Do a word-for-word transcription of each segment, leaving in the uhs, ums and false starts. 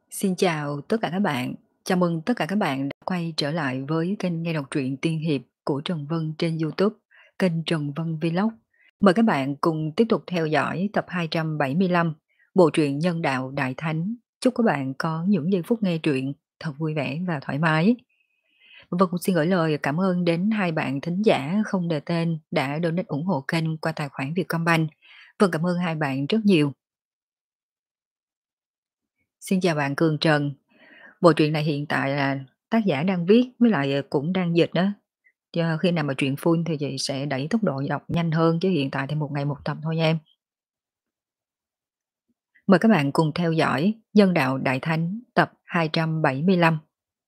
Xin chào tất cả các bạn. Chào mừng tất cả các bạn đã quay trở lại với kênh nghe đọc truyện tiên hiệp của Trần Vân trên YouTube, kênh Trần Vân Vlog. Mời các bạn cùng tiếp tục theo dõi tập hai trăm bảy mươi lăm, bộ truyện Nhân đạo Đại Thánh. Chúc các bạn có những giây phút nghe truyện thật vui vẻ và thoải mái. Vân cũng xin gửi lời cảm ơn đến hai bạn thính giả không đề tên đã donate ủng hộ kênh qua tài khoản Vietcombank. Vân cảm ơn hai bạn rất nhiều. Xin chào bạn Cường Trần. Bộ truyện này hiện tại là tác giả đang viết với lại, ờ, cũng đang dịch đó, cho khi nào mà truyện full thì chị sẽ đẩy tốc độ đọc nhanh hơn, chứ hiện tại thì một ngày một tập thôi nha em. Mời các bạn cùng theo dõi Nhân đạo Đại Thánh tập hai trăm bảy mươi lăm.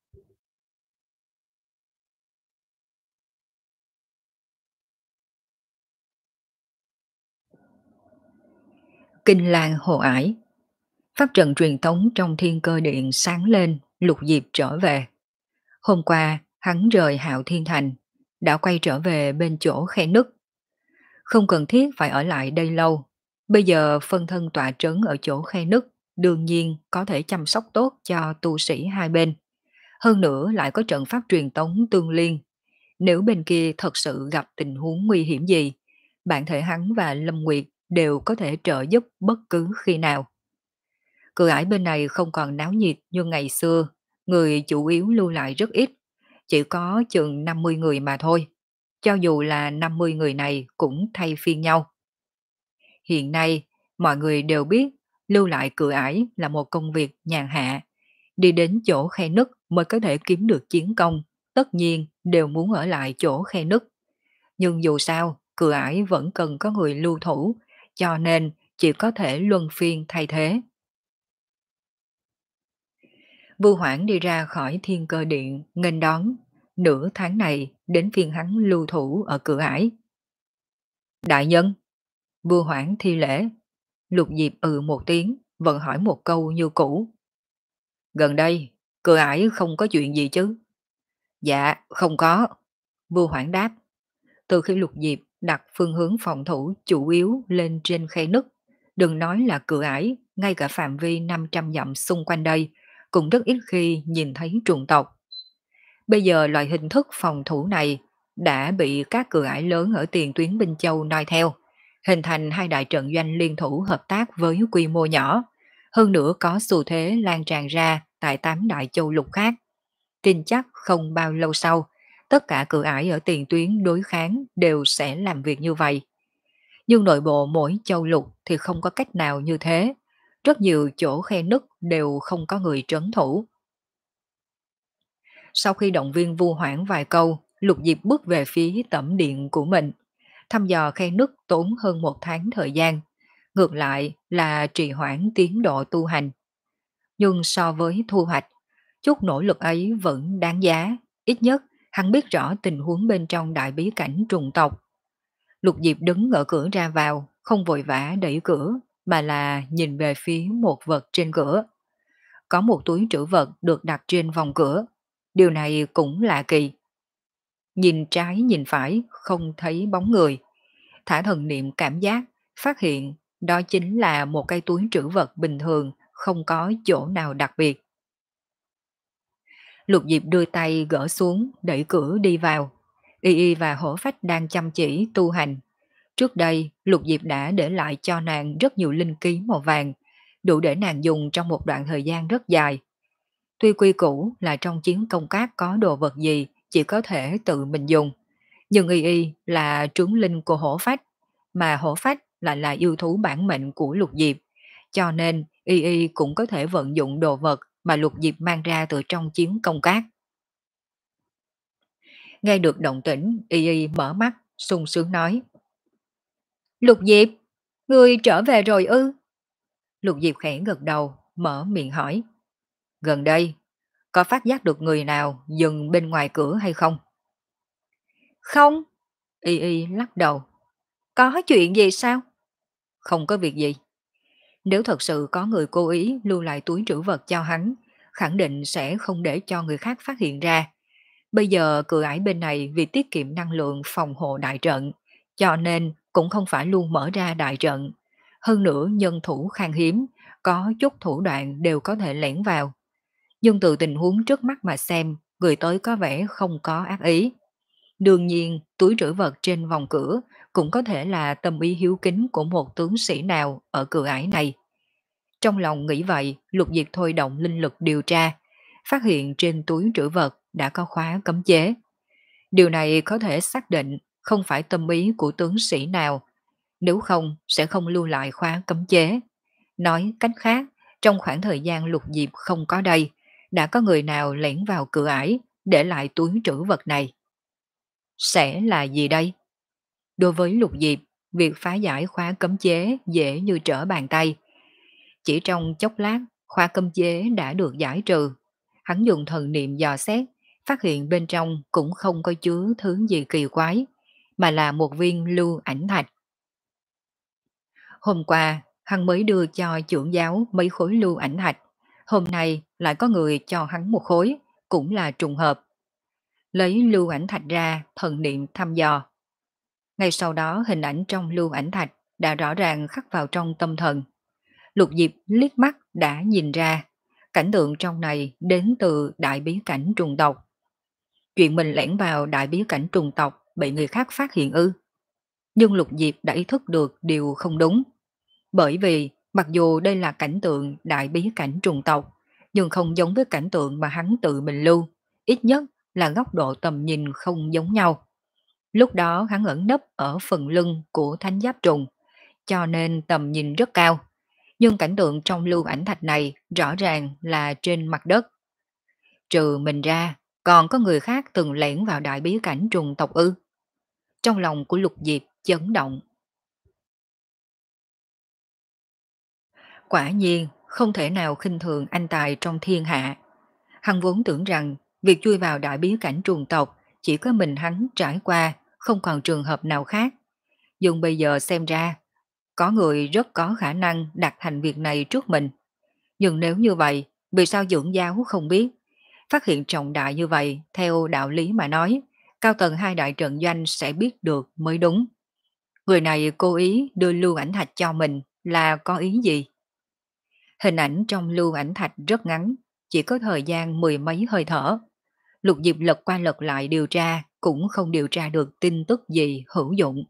Kinh Lang Hồ Ải. Pháp trận truyền tống trong Thiên Cơ Điện sáng lên, Lục Diệp trở về. Hôm qua, hắn rời Hạo Thiên Thành, đã quay trở về bên chỗ khe nứt. Không cần thiết phải ở lại đây lâu. Bây giờ phân thân tọa trấn ở chỗ khe nứt, đương nhiên có thể chăm sóc tốt cho tu sĩ hai bên. Hơn nữa lại có trận pháp truyền tống tương liên. Nếu bên kia thật sự gặp tình huống nguy hiểm gì, bản thể hắn và Lâm Nguyệt đều có thể trợ giúp bất cứ khi nào. Cửa ải bên này không còn náo nhiệt như ngày xưa, người chủ yếu lưu lại rất ít, chỉ có chừng năm mươi người mà thôi. Cho dù là năm mươi người này cũng thay phiên nhau. Hiện nay, mọi người đều biết lưu lại cửa ải là một công việc nhàn hạ. Đi đến chỗ khe nứt mới có thể kiếm được chiến công, tất nhiên đều muốn ở lại chỗ khe nứt. Nhưng dù sao, cửa ải vẫn cần có người lưu thủ, cho nên chỉ có thể luân phiên thay thế. Vu Hoảng đi ra khỏi Thiên Cơ Điện, nghênh đón. Nửa tháng này đến phiên hắn lưu thủ ở cửa ải. Đại nhân, Vu Hoảng thi lễ. Lục Diệp ừ một tiếng, vẫn hỏi một câu như cũ. Gần đây, cửa ải không có chuyện gì chứ? Dạ, không có. Vu Hoảng đáp. Từ khi Lục Diệp đặt phương hướng phòng thủ chủ yếu lên trên khe nứt, đừng nói là cửa ải, ngay cả phạm vi năm trăm dặm xung quanh đây, cũng rất ít khi nhìn thấy trùng tộc. Bây giờ loại hình thức phòng thủ này đã bị các cửa ải lớn ở tiền tuyến Binh Châu noi theo, hình thành hai đại trận doanh liên thủ hợp tác với quy mô nhỏ, hơn nữa có xu thế lan tràn ra tại tám đại châu lục khác. Tin chắc không bao lâu sau, tất cả cửa ải ở tiền tuyến đối kháng đều sẽ làm việc như vậy. Nhưng nội bộ mỗi châu lục thì không có cách nào như thế. Rất nhiều chỗ khe nứt đều không có người trấn thủ. Sau khi động viên Vu Hoảng vài câu, Lục Diệp bước về phía tẩm điện của mình. Thăm dò khe nứt tốn hơn một tháng thời gian. Ngược lại là trì hoãn tiến độ tu hành. Nhưng so với thu hoạch, chút nỗ lực ấy vẫn đáng giá. Ít nhất hắn biết rõ tình huống bên trong đại bí cảnh trùng tộc. Lục Diệp đứng ở cửa ra vào, không vội vã đẩy cửa, mà là nhìn về phía một vật trên cửa. Có một túi trữ vật được đặt trên vòng cửa. Điều này cũng lạ kỳ. Nhìn trái nhìn phải không thấy bóng người. Thả thần niệm cảm giác, phát hiện đó chính là một cây túi trữ vật bình thường, không có chỗ nào đặc biệt. Lục Diệp đưa tay gỡ xuống, đẩy cửa đi vào. Y Y và Hổ Phách đang chăm chỉ tu hành. Trước đây, Lục Diệp đã để lại cho nàng rất nhiều linh ký màu vàng, đủ để nàng dùng trong một đoạn thời gian rất dài. Tuy quy củ là trong chiến công cát có đồ vật gì chỉ có thể tự mình dùng, nhưng Y Y là trướng linh của Hổ Phách, mà Hổ Phách lại là yêu thú bản mệnh của Lục Diệp, cho nên Y Y cũng có thể vận dụng đồ vật mà Lục Diệp mang ra từ trong chiến công cát. Nghe được động tĩnh, Y Y mở mắt, sung sướng nói. Lục Diệp, ngươi trở về rồi ư? Lục Diệp khẽ gật đầu, mở miệng hỏi. Gần đây, có phát giác được người nào dừng bên ngoài cửa hay không? Không. Y Y lắc đầu. Có chuyện gì sao? Không có việc gì. Nếu thật sự có người cố ý lưu lại túi trữ vật cho hắn, khẳng định sẽ không để cho người khác phát hiện ra. Bây giờ cửa ải bên này vì tiết kiệm năng lượng phòng hộ đại trận, cho nên cũng không phải luôn mở ra đại trận. Hơn nữa nhân thủ khan hiếm, có chút thủ đoạn đều có thể lẻn vào. Nhưng từ tình huống trước mắt mà xem, người tới có vẻ không có ác ý. Đương nhiên, túi trữ vật trên vòng cửa cũng có thể là tâm ý hiếu kính của một tướng sĩ nào ở cửa ải này. Trong lòng nghĩ vậy, Lục Diệp thôi động linh lực điều tra, phát hiện trên túi trữ vật đã có khóa cấm chế. Điều này có thể xác định không phải tâm ý của tướng sĩ nào, nếu không sẽ không lưu lại khóa cấm chế. Nói cách khác, trong khoảng thời gian Lục Diệp không có đây, đã có người nào lẻn vào cửa ải, để lại túi trữ vật này. Sẽ là gì đây? Đối với Lục Diệp, việc phá giải khóa cấm chế dễ như trở bàn tay. Chỉ trong chốc lát, khóa cấm chế đã được giải trừ. Hắn dùng thần niệm dò xét, phát hiện bên trong cũng không có chứa thứ gì kỳ quái, mà là một viên lưu ảnh thạch. Hôm qua, hắn mới đưa cho trưởng giáo mấy khối lưu ảnh thạch. Hôm nay lại có người cho hắn một khối, cũng là trùng hợp. Lấy lưu ảnh thạch ra, thần niệm thăm dò. Ngay sau đó hình ảnh trong lưu ảnh thạch đã rõ ràng khắc vào trong tâm thần. Lục Diệp liếc mắt đã nhìn ra, cảnh tượng trong này đến từ đại bí cảnh trùng tộc. Chuyện mình lẻn vào đại bí cảnh trùng tộc bị người khác phát hiện ư. Nhưng Lục Diệp đã ý thức được điều không đúng. Bởi vì mặc dù đây là cảnh tượng đại bí cảnh trùng tộc, nhưng không giống với cảnh tượng mà hắn tự mình lưu, ít nhất là góc độ tầm nhìn không giống nhau. Lúc đó hắn ẩn nấp ở phần lưng của thánh giáp trùng, cho nên tầm nhìn rất cao. Nhưng cảnh tượng trong lưu ảnh thạch này rõ ràng là trên mặt đất. Trừ mình ra, còn có người khác từng lẻn vào đại bí cảnh trùng tộc ư. Trong lòng của Lục Diệp chấn động. Quả nhiên, không thể nào khinh thường anh tài trong thiên hạ. Hắn vốn tưởng rằng việc chui vào đại bí cảnh trùng tộc chỉ có mình hắn trải qua, không còn trường hợp nào khác. Nhưng bây giờ xem ra, có người rất có khả năng đặt thành việc này trước mình. Nhưng nếu như vậy, vì sao dưỡng giáo không biết? Phát hiện trọng đại như vậy, theo đạo lý mà nói, cao tầng hai đại trận doanh sẽ biết được mới đúng. Người này cố ý đưa lưu ảnh thạch cho mình là có ý gì? Hình ảnh trong lưu ảnh thạch rất ngắn, chỉ có thời gian mười mấy hơi thở. Lục Diệp lật qua lật lại điều tra, cũng không điều tra được tin tức gì hữu dụng.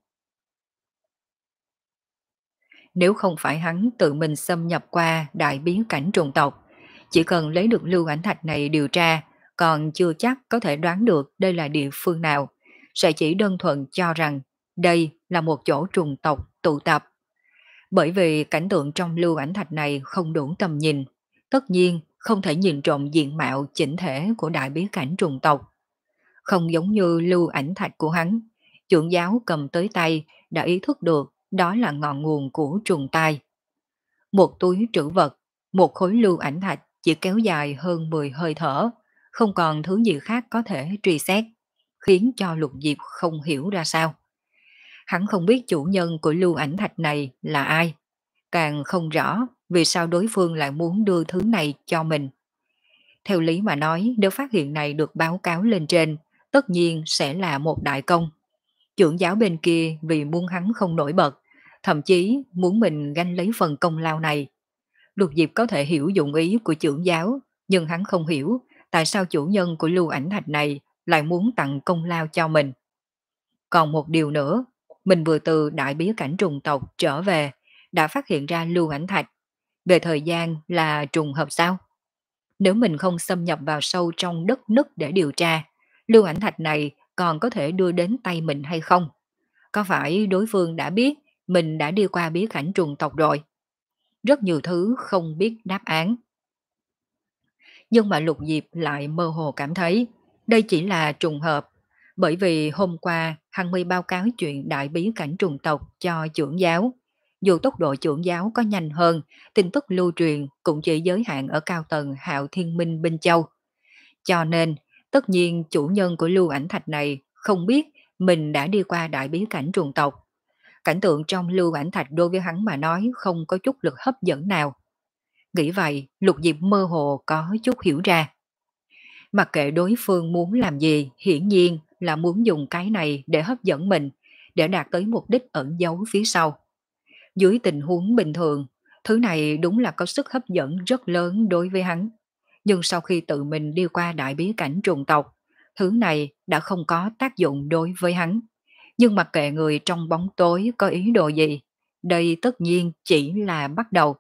Nếu không phải hắn tự mình xâm nhập qua đại biến cảnh trùng tộc, chỉ cần lấy được lưu ảnh thạch này điều tra, còn chưa chắc có thể đoán được đây là địa phương nào, sẽ chỉ đơn thuần cho rằng đây là một chỗ trùng tộc tụ tập. Bởi vì cảnh tượng trong lưu ảnh thạch này không đủ tầm nhìn, tất nhiên không thể nhìn trộm diện mạo chỉnh thể của đại bí cảnh trùng tộc. Không giống như lưu ảnh thạch của hắn, trưởng giáo cầm tới tay đã ý thức được đó là ngọn nguồn của trùng tai. Một túi trữ vật, một khối lưu ảnh thạch chỉ kéo dài hơn mười hơi thở, không còn thứ gì khác có thể truy xét, khiến cho Lục Diệp không hiểu ra sao. Hắn không biết chủ nhân của lưu ảnh thạch này là ai, càng không rõ vì sao đối phương lại muốn đưa thứ này cho mình. Theo lý mà nói, nếu phát hiện này được báo cáo lên trên, tất nhiên sẽ là một đại công. Trưởng giáo bên kia vì muốn hắn không nổi bật, thậm chí muốn mình ganh lấy phần công lao này. Lục Diệp có thể hiểu dụng ý của trưởng giáo, nhưng hắn không hiểu tại sao chủ nhân của lưu ảnh thạch này lại muốn tặng công lao cho mình. Còn một điều nữa, mình vừa từ đại bí cảnh trùng tộc trở về, đã phát hiện ra lưu ảnh thạch. Về thời gian là trùng hợp sao? Nếu mình không xâm nhập vào sâu trong đất nứt để điều tra, lưu ảnh thạch này còn có thể đưa đến tay mình hay không? Có phải đối phương đã biết mình đã đi qua bí cảnh trùng tộc rồi? Rất nhiều thứ không biết đáp án. Nhưng mà Lục Diệp lại mơ hồ cảm thấy đây chỉ là trùng hợp, bởi vì hôm qua hắn mới báo cáo chuyện đại bí cảnh trùng tộc cho trưởng giáo. Dù tốc độ trưởng giáo có nhanh hơn, tin tức lưu truyền cũng chỉ giới hạn ở cao tầng Hạo Thiên Minh Binh Châu. Cho nên, tất nhiên chủ nhân của lưu ảnh thạch này không biết mình đã đi qua đại bí cảnh trùng tộc. Cảnh tượng trong lưu ảnh thạch đối với hắn mà nói không có chút lực hấp dẫn nào. Nghĩ vậy, Lục Diệp mơ hồ có chút hiểu ra. Mặc kệ đối phương muốn làm gì, hiển nhiên là muốn dùng cái này để hấp dẫn mình, để đạt tới mục đích ẩn giấu phía sau. Dưới tình huống bình thường, Thứ này đúng là có sức hấp dẫn rất lớn đối với hắn. Nhưng sau khi tự mình đi qua đại bí cảnh trùng tộc, thứ này đã không có tác dụng đối với hắn. Nhưng mặc kệ người trong bóng tối có ý đồ gì, đây tất nhiên chỉ là bắt đầu.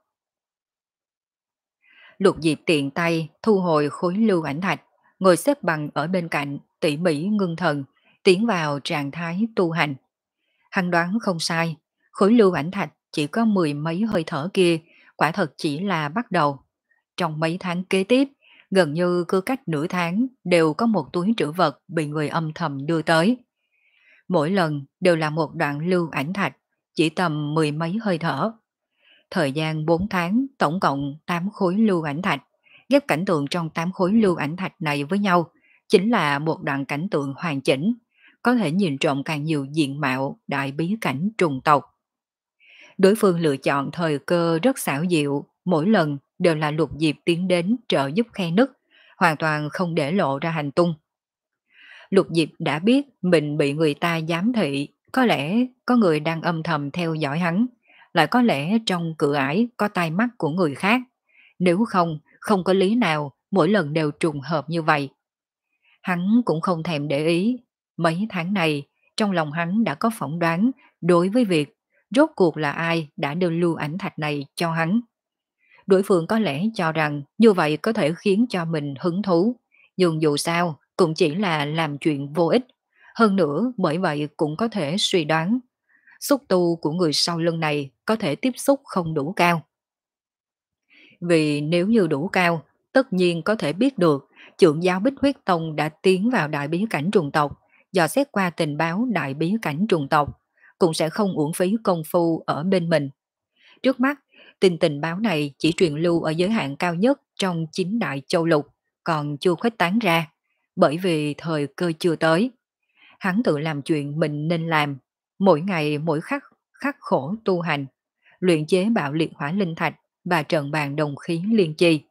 Lục Diệp tiện tay thu hồi khối lưu ảnh thạch, ngồi xếp bằng ở bên cạnh, tỉ mỉ ngưng thần, tiến vào trạng thái tu hành. Hắn đoán không sai, khối lưu ảnh thạch chỉ có mười mấy hơi thở kia, quả thật chỉ là bắt đầu. Trong mấy tháng kế tiếp, gần như cứ cách nửa tháng đều có một túi trữ vật bị người âm thầm đưa tới. Mỗi lần đều là một đoạn lưu ảnh thạch, chỉ tầm mười mấy hơi thở. Thời gian bốn tháng, tổng cộng tám khối lưu ảnh thạch. Ghép cảnh tượng trong tám khối lưu ảnh thạch này với nhau, chính là một đoạn cảnh tượng hoàn chỉnh, có thể nhìn trộm càng nhiều diện mạo đại bí cảnh trùng tộc. Đối phương lựa chọn thời cơ rất xảo diệu, mỗi lần đều là Lục Diệp tiến đến trợ giúp khe nứt, hoàn toàn không để lộ ra hành tung. Lục Diệp đã biết mình bị người ta giám thị, có lẽ có người đang âm thầm theo dõi hắn, lại có lẽ trong cửa ải có tai mắt của người khác. Nếu không, không có lý nào mỗi lần đều trùng hợp như vậy. Hắn cũng không thèm để ý. Mấy tháng này, trong lòng hắn đã có phỏng đoán đối với việc rốt cuộc là ai đã đưa lưu ảnh thạch này cho hắn. Đối phương có lẽ cho rằng như vậy có thể khiến cho mình hứng thú, nhưng dù sao cũng chỉ là làm chuyện vô ích. Hơn nữa bởi vậy cũng có thể suy đoán, xúc tu của người sau lưng này có thể tiếp xúc không đủ cao. Vì nếu như đủ cao, tất nhiên có thể biết được trưởng giáo Bích Huyết Tông đã tiến vào đại bí cảnh trùng tộc, dò xét qua tình báo đại bí cảnh trùng tộc, cũng sẽ không uổng phí công phu ở bên mình. Trước mắt, tin tình báo này chỉ truyền lưu ở giới hạn cao nhất trong chín đại châu lục, còn chưa khuếch tán ra, bởi vì thời cơ chưa tới. Hắn tự làm chuyện mình nên làm, mỗi ngày mỗi khắc khắc khổ tu hành, luyện chế bạo liệt hỏa linh thạch và trận bàn đồng khí liên chi.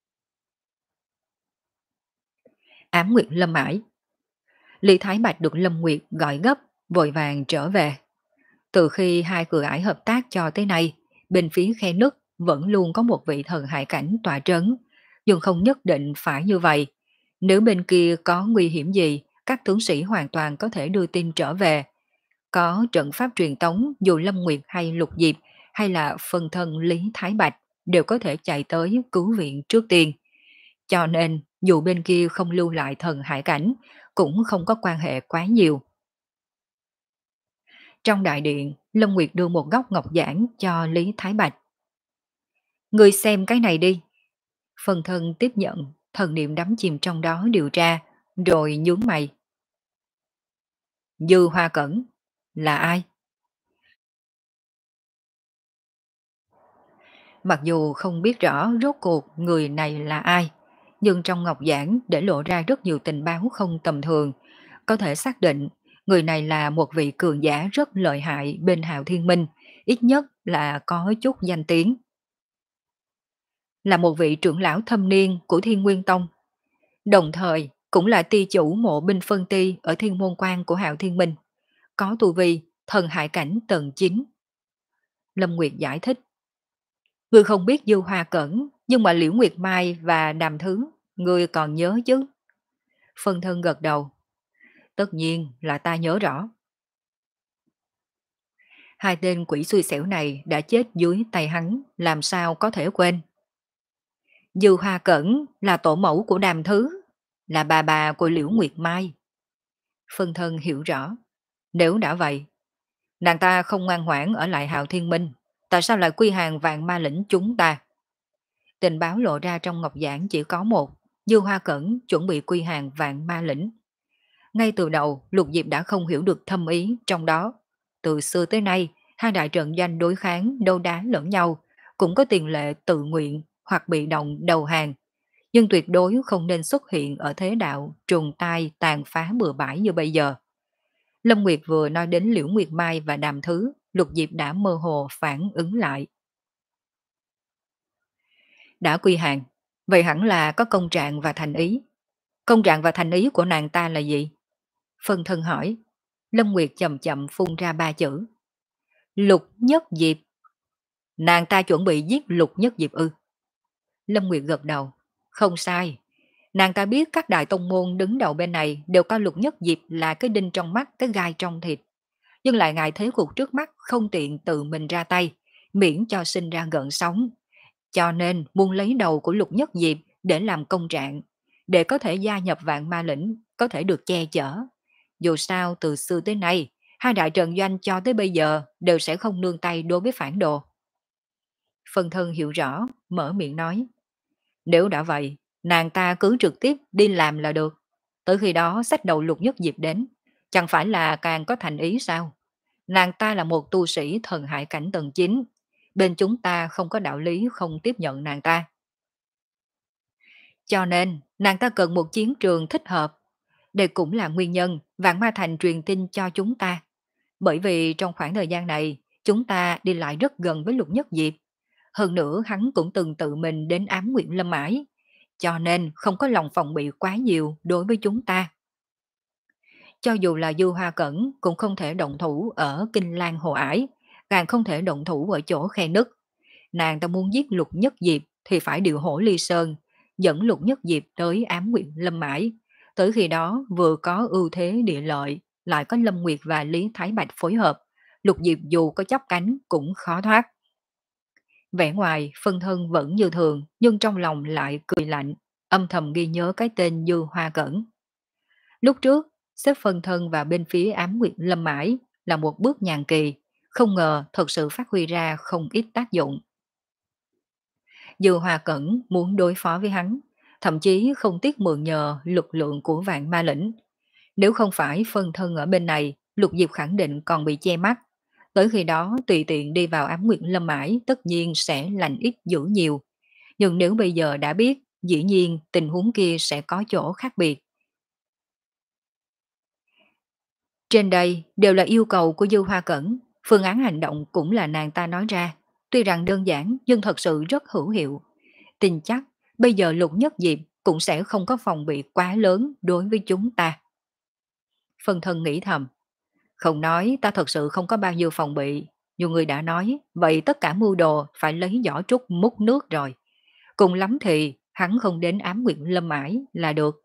Ám Nguyệt Lâm Ải. Lý Thái Bạch được Lâm Nguyệt gọi gấp, vội vàng trở về. Từ khi hai cửa ải hợp tác cho tới nay, bên phía khe nứt vẫn luôn có một vị thần hải cảnh tọa trấn, nhưng không nhất định phải như vậy. Nếu bên kia có nguy hiểm gì, các tướng sĩ hoàn toàn có thể đưa tin trở về. Có trận pháp truyền tống, dù Lâm Nguyệt hay Lục Diệp hay là phân thân Lý Thái Bạch đều có thể chạy tới cứu viện trước tiên. Cho nên, dù bên kia không lưu lại thần hải cảnh, cũng không có quan hệ quá nhiều. Trong đại điện, Lâm Nguyệt đưa một góc ngọc giản cho Lý Thái Bạch. Người xem cái này đi. Phần thân tiếp nhận, thần niệm đắm chìm trong đó điều tra, rồi nhướng mày. Dư Hoa Cẩn, là ai? Mặc dù không biết rõ rốt cuộc người này là ai, nhưng trong ngọc giảng để lộ ra rất nhiều tình báo không tầm thường, có thể xác định người này là một vị cường giả rất lợi hại bên Hạo Thiên Minh, ít nhất là có chút danh tiếng. Là một vị trưởng lão thâm niên của Thiên Nguyên Tông, đồng thời cũng là ty chủ mộ binh phân ty ở Thiên Môn Quan của Hạo Thiên Minh, có tu vi thần hải cảnh tầng chín. Lâm Nguyệt giải thích. Ngươi không biết Dư Hoa Cẩn, nhưng mà Liễu Nguyệt Mai và Đàm Thứ, ngươi còn nhớ chứ? Phân thân gật đầu. Tất nhiên là ta nhớ rõ. Hai tên quỷ xui xẻo này đã chết dưới tay hắn, làm sao có thể quên? Dư Hoa Cẩn là tổ mẫu của Đàm Thứ, là bà bà của Liễu Nguyệt Mai. Phân thân hiểu rõ. Nếu đã vậy, nàng ta không ngoan ngoãn ở lại Hạo Thiên Minh, tại sao lại quy hàng vạn ma lĩnh chúng ta? Tình báo lộ ra trong ngọc giảng chỉ có một, Dư Hoa Cẩn chuẩn bị quy hàng vạn ma lĩnh. Ngay từ đầu, Lục Diệp đã không hiểu được thâm ý trong đó. Từ xưa tới nay, hai đại trận doanh đối kháng, đấu đá lẫn nhau, cũng có tiền lệ tự nguyện hoặc bị động đầu hàng. Nhưng tuyệt đối không nên xuất hiện ở thế đạo trùng tai tàn phá bừa bãi như bây giờ. Lâm Nguyệt vừa nói đến Liễu Nguyệt Mai và Đàm Thứ, Lục Diệp đã mơ hồ phản ứng lại. Đã quy hàng, vậy hẳn là có công trạng và thành ý. Công trạng và thành ý của nàng ta là gì? Phân thân hỏi. Lâm Nguyệt chậm chậm phun ra ba chữ. Lục Nhất Diệp. Nàng ta chuẩn bị giết Lục Nhất Diệp ư? Lâm Nguyệt gật đầu. Không sai. Nàng ta biết các đại tông môn đứng đầu bên này đều coi Lục Nhất Diệp là cái đinh trong mắt, cái gai trong thịt. Nhưng lại ngại thế cục trước mắt không tiện tự mình ra tay, miễn cho sinh ra gợn sóng. Cho nên muốn lấy đầu của Lục Nhất Diệp để làm công trạng, để có thể gia nhập Vạn Ma Lĩnh, có thể được che chở. Dù sao từ xưa tới nay, hai đại trận doanh cho tới bây giờ đều sẽ không nương tay đối với phản đồ. Phân thân hiểu rõ, mở miệng nói. Nếu đã vậy, nàng ta cứ trực tiếp đi làm là được. Tới khi đó xách đầu Lục Nhất Diệp đến, chẳng phải là càng có thành ý sao? Nàng ta là một tu sĩ thần hải cảnh tầng chín. Bên chúng ta không có đạo lý không tiếp nhận nàng ta. Cho nên, nàng ta cần một chiến trường thích hợp. Đây cũng là nguyên nhân Vạn Ma Thành truyền tin cho chúng ta. Bởi vì trong khoảng thời gian này, chúng ta đi lại rất gần với Lục Nhất Diệp. Hơn nữa hắn cũng từng tự mình đến ám nguyện lâm ải. Cho nên không có lòng phòng bị quá nhiều đối với chúng ta. Cho dù là Du Hoa Cẩn cũng không thể động thủ ở Kinh Lan Hồ Ải, càng không thể động thủ ở chỗ khe nứt. Nàng ta muốn giết Lục Nhất Diệp thì phải điều hổ ly sơn, dẫn Lục Nhất Diệp tới ám nguyện lâm mãi. Tới khi đó vừa có ưu thế địa lợi, lại có Lâm Nguyệt và Lý Thái Bạch phối hợp, Lục Diệp dù có chắp cánh cũng khó thoát. Vẻ ngoài phân thân vẫn như thường, nhưng trong lòng lại cười lạnh, âm thầm ghi nhớ cái tên Dư Hoa Cẩn. Lúc trước, xếp phân thân vào bên phía ám nguyệt lâm mãi là một bước nhàn kỳ, không ngờ thật sự phát huy ra không ít tác dụng. Dư Hoa Cẩn muốn đối phó với hắn, thậm chí không tiếc mượn nhờ lực lượng của Vạn Ma Lĩnh. Nếu không phải phân thân ở bên này, Lục Diệp khẳng định còn bị che mắt. Tới khi đó tùy tiện đi vào ám nguyện lâm mãi tất nhiên sẽ lành ít dữ nhiều. Nhưng nếu bây giờ đã biết, dĩ nhiên tình huống kia sẽ có chỗ khác biệt. Trên đây đều là yêu cầu của Dư Hoa Cẩn, phương án hành động cũng là nàng ta nói ra. Tuy rằng đơn giản nhưng thật sự rất hữu hiệu. Tin chắc bây giờ Lục Nhất Diệp cũng sẽ không có phòng bị quá lớn đối với chúng ta. Phân thân nghĩ thầm. Không nói ta thật sự không có bao nhiêu phòng bị. Nhiều người đã nói, vậy tất cả mưu đồ phải lấy vỏ trúc múc nước rồi. Cùng lắm thì hắn không đến ám nguyện lâm mãi là được.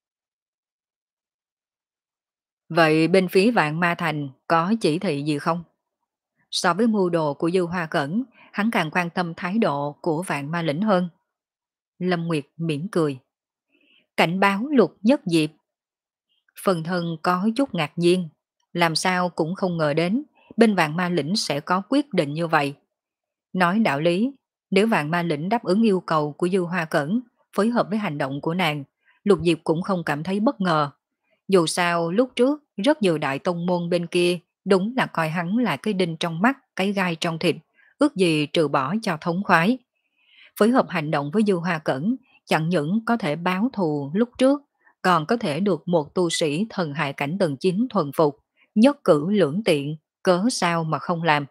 Vậy bên phía Vạn Ma Thành có chỉ thị gì không? So với mưu đồ của Dư Hoa Cẩn, hắn càng quan tâm thái độ của Vạn Ma Lĩnh hơn. Lâm Nguyệt mỉm cười. Cảnh báo Lục Nhất Diệp. Phần thân có chút ngạc nhiên, làm sao cũng không ngờ đến bên Vạn Ma Lĩnh sẽ có quyết định như vậy. Nói đạo lý, nếu Vạn Ma Lĩnh đáp ứng yêu cầu của Dư Hoa Cẩn, phối hợp với hành động của nàng, Lục Diệp cũng không cảm thấy bất ngờ. Dù sao lúc trước rất nhiều đại tông môn bên kia đúng là coi hắn là cái đinh trong mắt, cái gai trong thịt, ước gì trừ bỏ cho thống khoái. Phối hợp hành động với Du Hoa Cẩn chẳng những có thể báo thù lúc trước, còn có thể được một tu sĩ thần hại cảnh tầng chín thuần phục, nhất cử lưỡng tiện, cớ sao mà không làm.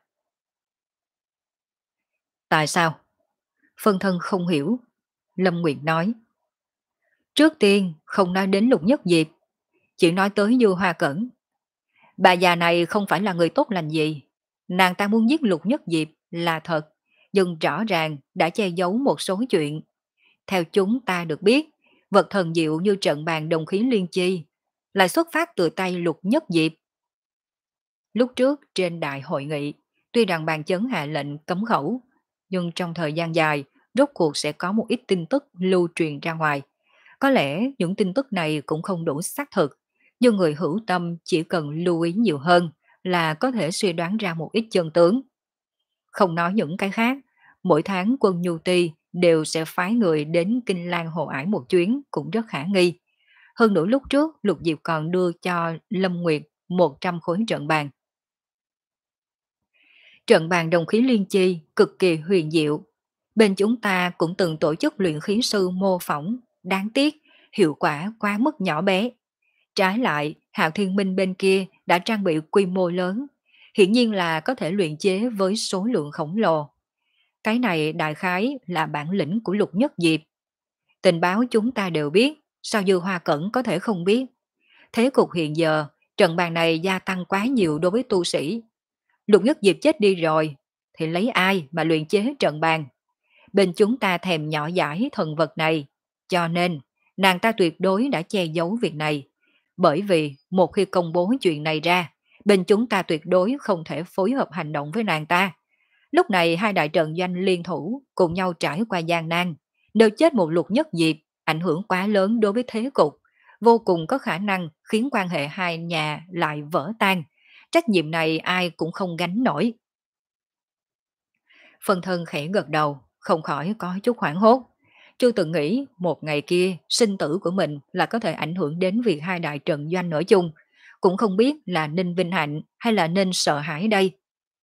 Tại sao? Phân thân không hiểu. Lâm Nguyệt nói. Trước tiên không nói đến Lục Nhất Diệp, chỉ nói tới Du Hoa Cẩn. Bà già này không phải là người tốt lành gì. Nàng ta muốn giết Lục Nhất Diệp là thật, nhưng rõ ràng đã che giấu một số chuyện. Theo chúng ta được biết, vật thần diệu như trận bàn đồng khí liên chi lại xuất phát từ tay Lục Nhất Diệp. Lúc trước trên đại hội nghị, tuy rằng bàn chấn hạ lệnh cấm khẩu, nhưng trong thời gian dài, rốt cuộc sẽ có một ít tin tức lưu truyền ra ngoài. Có lẽ những tin tức này cũng không đủ xác thực, nhưng người hữu tâm chỉ cần lưu ý nhiều hơn là có thể suy đoán ra một ít chân tướng. Không nói những cái khác, mỗi tháng quân Nhu Ti đều sẽ phái người đến Kinh Lan Hồ Ải một chuyến cũng rất khả nghi. Hơn nữa lúc trước Lục Diệp còn đưa cho Lâm Nguyệt một trăm khối trận bàn. Trận bàn đồng khí liên chi cực kỳ huyền diệu. Bên chúng ta cũng từng tổ chức luyện khí sư mô phỏng, đáng tiếc hiệu quả quá mức nhỏ bé. Trái lại, Hạo Thiên Minh bên kia đã trang bị quy mô lớn, hiển nhiên là có thể luyện chế với số lượng khổng lồ. Cái này đại khái là bản lĩnh của Lục Nhất Diệp. Tình báo chúng ta đều biết, sao Dư Hoa Cẩn có thể không biết. Thế cục hiện giờ, trận bàn này gia tăng quá nhiều đối với tu sĩ. Lục Nhất Diệp chết đi rồi, thì lấy ai mà luyện chế trận bàn. Bên chúng ta thèm nhỏ dãi thần vật này, cho nên nàng ta tuyệt đối đã che giấu việc này. Bởi vì một khi công bố chuyện này ra, bên chúng ta tuyệt đối không thể phối hợp hành động với nàng ta. Lúc này hai đại trận doanh liên thủ cùng nhau trải qua gian nan, đều chết một Lục Nhất Diệp, ảnh hưởng quá lớn đối với thế cục, vô cùng có khả năng khiến quan hệ hai nhà lại vỡ tan. Trách nhiệm này ai cũng không gánh nổi. Phân thân khẽ gật đầu, không khỏi có chút hoảng hốt. Chưa từng nghĩ một ngày kia sinh tử của mình là có thể ảnh hưởng đến việc hai đại trận doanh ở chung. Cũng không biết là nên vinh hạnh hay là nên sợ hãi đây.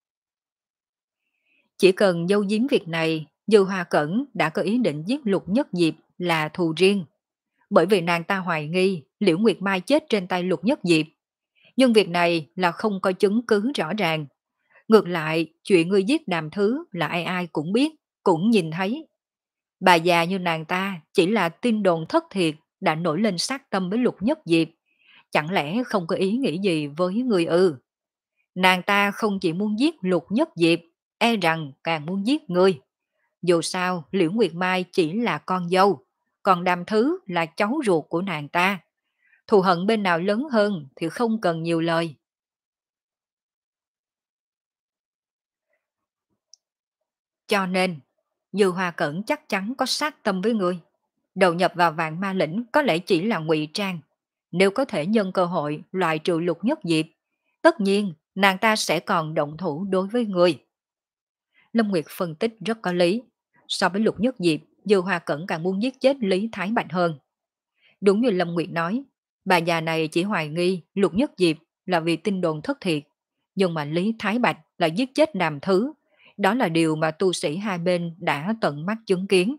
Chỉ cần giấu giếm việc này, Dư Hoa Cẩn đã có ý định giết Lục Nhất Diệp là thù riêng. Bởi vì nàng ta hoài nghi Liễu Nguyệt Mai chết trên tay Lục Nhất Diệp. Nhưng việc này là không có chứng cứ rõ ràng. Ngược lại, chuyện người giết Đàm Thứ là ai ai cũng biết, cũng nhìn thấy. Bà già như nàng ta chỉ là tin đồn thất thiệt đã nổi lên sát tâm với Lục Nhất Diệp. Chẳng lẽ không có ý nghĩ gì với người ư? Nàng ta không chỉ muốn giết Lục Nhất Diệp, e rằng càng muốn giết người. Dù sao, Liễu Nguyệt Mai chỉ là con dâu, còn Đàm Thứ là cháu ruột của nàng ta. Thù hận bên nào lớn hơn thì không cần nhiều lời. Cho nên, Dư Hoa Cẩn chắc chắn có sát tâm với ngươi. Đầu nhập vào vạn ma lĩnh có lẽ chỉ là ngụy trang. Nếu có thể nhân cơ hội loại trừ Lục Nhất Diệp, tất nhiên nàng ta sẽ còn động thủ đối với ngươi. Lâm Nguyệt phân tích rất có lý. So với Lục Nhất Diệp, Dư Hoa Cẩn càng muốn giết chết Lý Thái Bạch hơn. Đúng như Lâm Nguyệt nói, bà già này chỉ hoài nghi Lục Nhất Diệp là vì tin đồn thất thiệt. Nhưng mà Lý Thái Bạch là giết chết Đàm Thứ. Đó là điều mà tu sĩ hai bên đã tận mắt chứng kiến.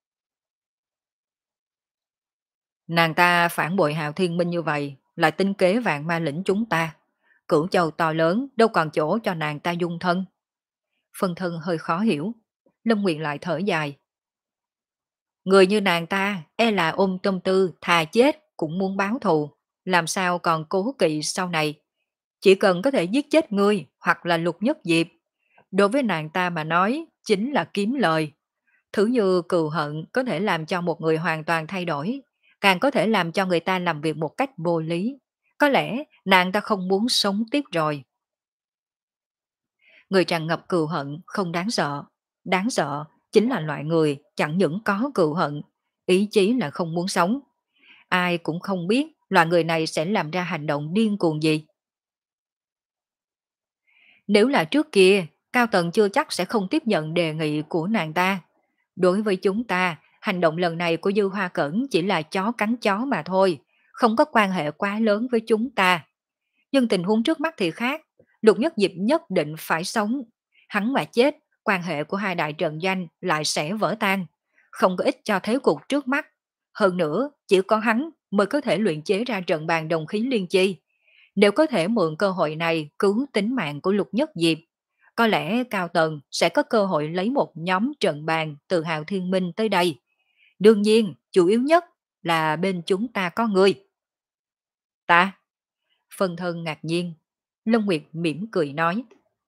Nàng ta phản bội Hạo Thiên Minh như vậy, lại tính kế vạn ma lĩnh chúng ta. Cửu châu to lớn, đâu còn chỗ cho nàng ta dung thân. Phân thân hơi khó hiểu. Lâm Nguyệt lại thở dài. Người như nàng ta, e là ôm tâm tư, thà chết, cũng muốn báo thù. Làm sao còn cố kỵ sau này. Chỉ cần có thể giết chết ngươi, hoặc là Lục Nhất Diệp. Đối với nàng ta mà nói, chính là kiếm lời. Thử như cừu hận có thể làm cho một người hoàn toàn thay đổi, càng có thể làm cho người ta làm việc một cách vô lý. Có lẽ nàng ta không muốn sống tiếp rồi. Người tràn ngập cừu hận không đáng sợ. Đáng sợ chính là loại người chẳng những có cừu hận, ý chí là không muốn sống. Ai cũng không biết loại người này sẽ làm ra hành động điên cuồng gì. Nếu là trước kia, Cao Tần chưa chắc sẽ không tiếp nhận đề nghị của nàng ta. Đối với chúng ta, hành động lần này của Dư Hoa Cẩn chỉ là chó cắn chó mà thôi, không có quan hệ quá lớn với chúng ta. Nhưng tình huống trước mắt thì khác, Lục Nhất Diệp nhất định phải sống. Hắn mà chết, quan hệ của hai đại trận doanh lại sẽ vỡ tan, không có ích cho thế cục trước mắt. Hơn nữa, chỉ có hắn mới có thể luyện chế ra trận bàn đồng khí liên chi. Nếu có thể mượn cơ hội này cứu tính mạng của Lục Nhất Diệp, có lẽ Cao Tần sẽ có cơ hội lấy một nhóm trận bàn từ Hạo Thiên Minh tới đây. Đương nhiên, chủ yếu nhất là bên chúng ta có người. Ta? Phân thân ngạc nhiên. Long Nguyệt mỉm cười nói.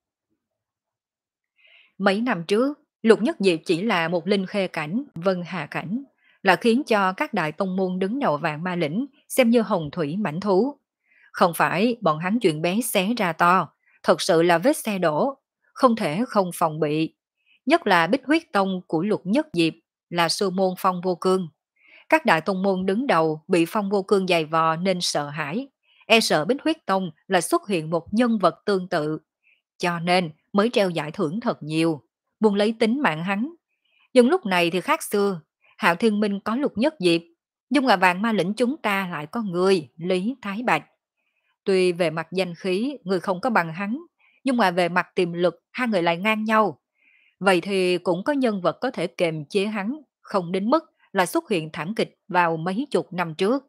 Mấy năm trước, Lục Nhất Diệp chỉ là một linh khê cảnh, vân hà cảnh, là khiến cho các đại tông môn đứng đầu vạn ma lĩnh xem như hồng thủy mãnh thú. Không phải bọn hắn chuyện bé xé ra to, thật sự là vết xe đổ, không thể không phòng bị. Nhất là Bích Huyết Tông của Lục Nhất Diệp là sư môn Phong Vô Cương. Các đại tông môn đứng đầu bị Phong Vô Cương giày vò nên sợ hãi, e sợ Bích Huyết Tông là xuất hiện một nhân vật tương tự, cho nên mới treo giải thưởng thật nhiều, buông lấy tính mạng hắn. Nhưng lúc này thì khác xưa, Hạo Thiên Minh có Lục Nhất Diệp, nhưng mà vạn ma lĩnh chúng ta lại có người Lý Thái Bạch. Tuy về mặt danh khí người không có bằng hắn, nhưng mà về mặt tiềm lực hai người lại ngang nhau. Vậy thì cũng có nhân vật có thể kềm chế hắn, không đến mức là xuất hiện thảm kịch vào mấy chục năm trước.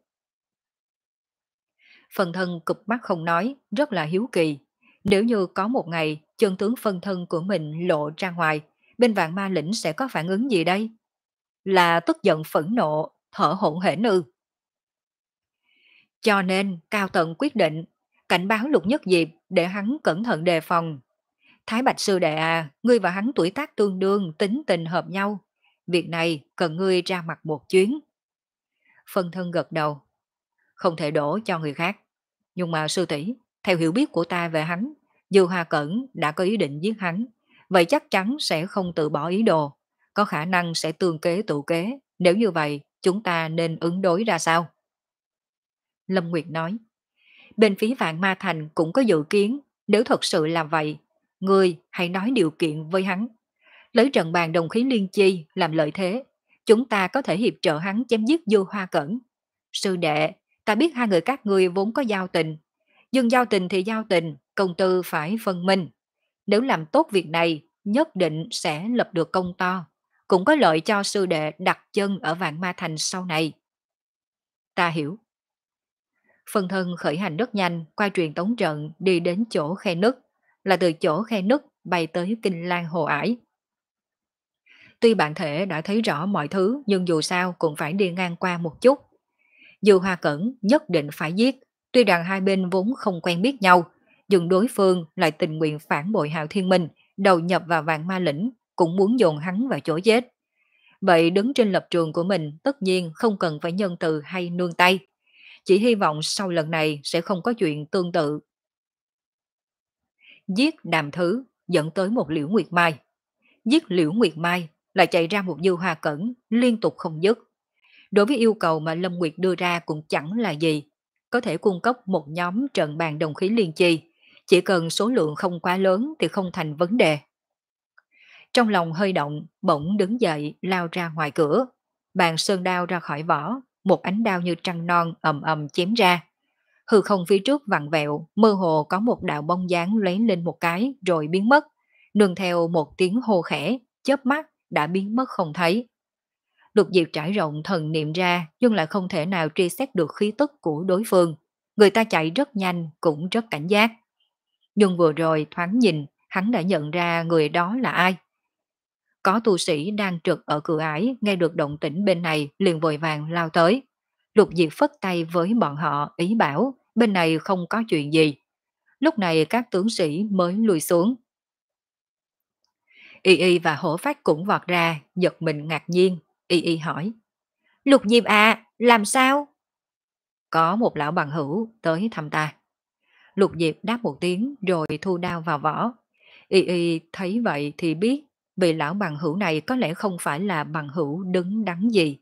Phần thân cụp mắt không nói, rất là hiếu kỳ. Nếu như có một ngày chân tướng phân thân của mình lộ ra ngoài, bên vạn ma lĩnh sẽ có phản ứng gì đây? Là tức giận phẫn nộ, thở hổn hển ư? Cho nên Cao Tận quyết định cảnh báo Lục Nhất Diệp để hắn cẩn thận đề phòng. Thái Bạch sư đệ à, ngươi và hắn tuổi tác tương đương, tính tình hợp nhau. Việc này cần ngươi ra mặt một chuyến. Phân thân gật đầu, không thể đổ cho người khác. Nhưng mà sư tỷ, theo hiểu biết của ta về hắn, Dư Hoa Cẩn đã có ý định giết hắn, vậy chắc chắn sẽ không từ bỏ ý đồ, có khả năng sẽ tương kế tự kế. Nếu như vậy, chúng ta nên ứng đối ra sao? Lâm Nguyệt nói, bên phía Vạn Ma Thành cũng có dự kiến, nếu thật sự là vậy, ngươi hãy nói điều kiện với hắn. Lấy trận bàn đồng khí liên chi làm lợi thế, chúng ta có thể hiệp trợ hắn chém giết Dư Hoa Cẩn. Sư đệ, ta biết hai người các ngươi vốn có giao tình, nhưng giao tình thì giao tình, công tư phải phân minh. Nếu làm tốt việc này, nhất định sẽ lập được công to, cũng có lợi cho sư đệ đặt chân ở Vạn Ma Thành sau này. Ta hiểu. Phân thân khởi hành rất nhanh, qua truyền tống trận đi đến chỗ khe nứt, là từ chỗ khe nứt bay tới Kinh Lan Hồ Ải. Tuy bản thể đã thấy rõ mọi thứ nhưng dù sao cũng phải đi ngang qua một chút. Dư Hoa Cẩn nhất định phải giết, tuy rằng hai bên vốn không quen biết nhau, nhưng đối phương lại tình nguyện phản bội Hạo Thiên Minh, đầu nhập vào Vạn Ma Lĩnh, cũng muốn dồn hắn vào chỗ chết. Vậy đứng trên lập trường của mình tất nhiên không cần phải nhân từ hay nương tay. Chỉ hy vọng sau lần này sẽ không có chuyện tương tự. Giết Đàm Thứ dẫn tới một Liễu Nguyệt Mai. Giết Liễu Nguyệt Mai lại chạy ra một Dư Hoa Cẩn liên tục không dứt. Đối với yêu cầu mà Lâm Nguyệt đưa ra cũng chẳng là gì. Có thể cung cấp một nhóm trận bàn đồng khí liên chi. Chỉ cần số lượng không quá lớn thì không thành vấn đề. Trong lòng hơi động, bỗng đứng dậy lao ra ngoài cửa. Bàn sơn đao ra khỏi vỏ, một ánh đao như trăng non ầm ầm chém ra. Hư không phía trước vặn vẹo, mơ hồ có một đạo bóng dáng lóe lên một cái rồi biến mất. Nương theo một tiếng hô khẽ, chớp mắt đã biến mất không thấy. Lục Diệp trải rộng thần niệm ra nhưng lại không thể nào truy xét được khí tức của đối phương. Người ta chạy rất nhanh cũng rất cảnh giác. Nhưng vừa rồi thoáng nhìn, hắn đã nhận ra người đó là ai. Có tu sĩ đang trực ở cửa ải, nghe được động tĩnh bên này liền vội vàng lao tới. Lục Diệp phất tay với bọn họ ý bảo bên này không có chuyện gì. Lúc này các tướng sĩ mới lùi xuống. Y Y và Hổ Phách cũng vọt ra, giật mình ngạc nhiên. Y Y hỏi, Lục Diệp à, làm sao? Có một lão bằng hữu tới thăm ta. Lục Diệp đáp một tiếng rồi thu đao vào vỏ. Y Y thấy vậy thì biết vị lão bằng hữu này có lẽ không phải là bằng hữu đứng đắn gì.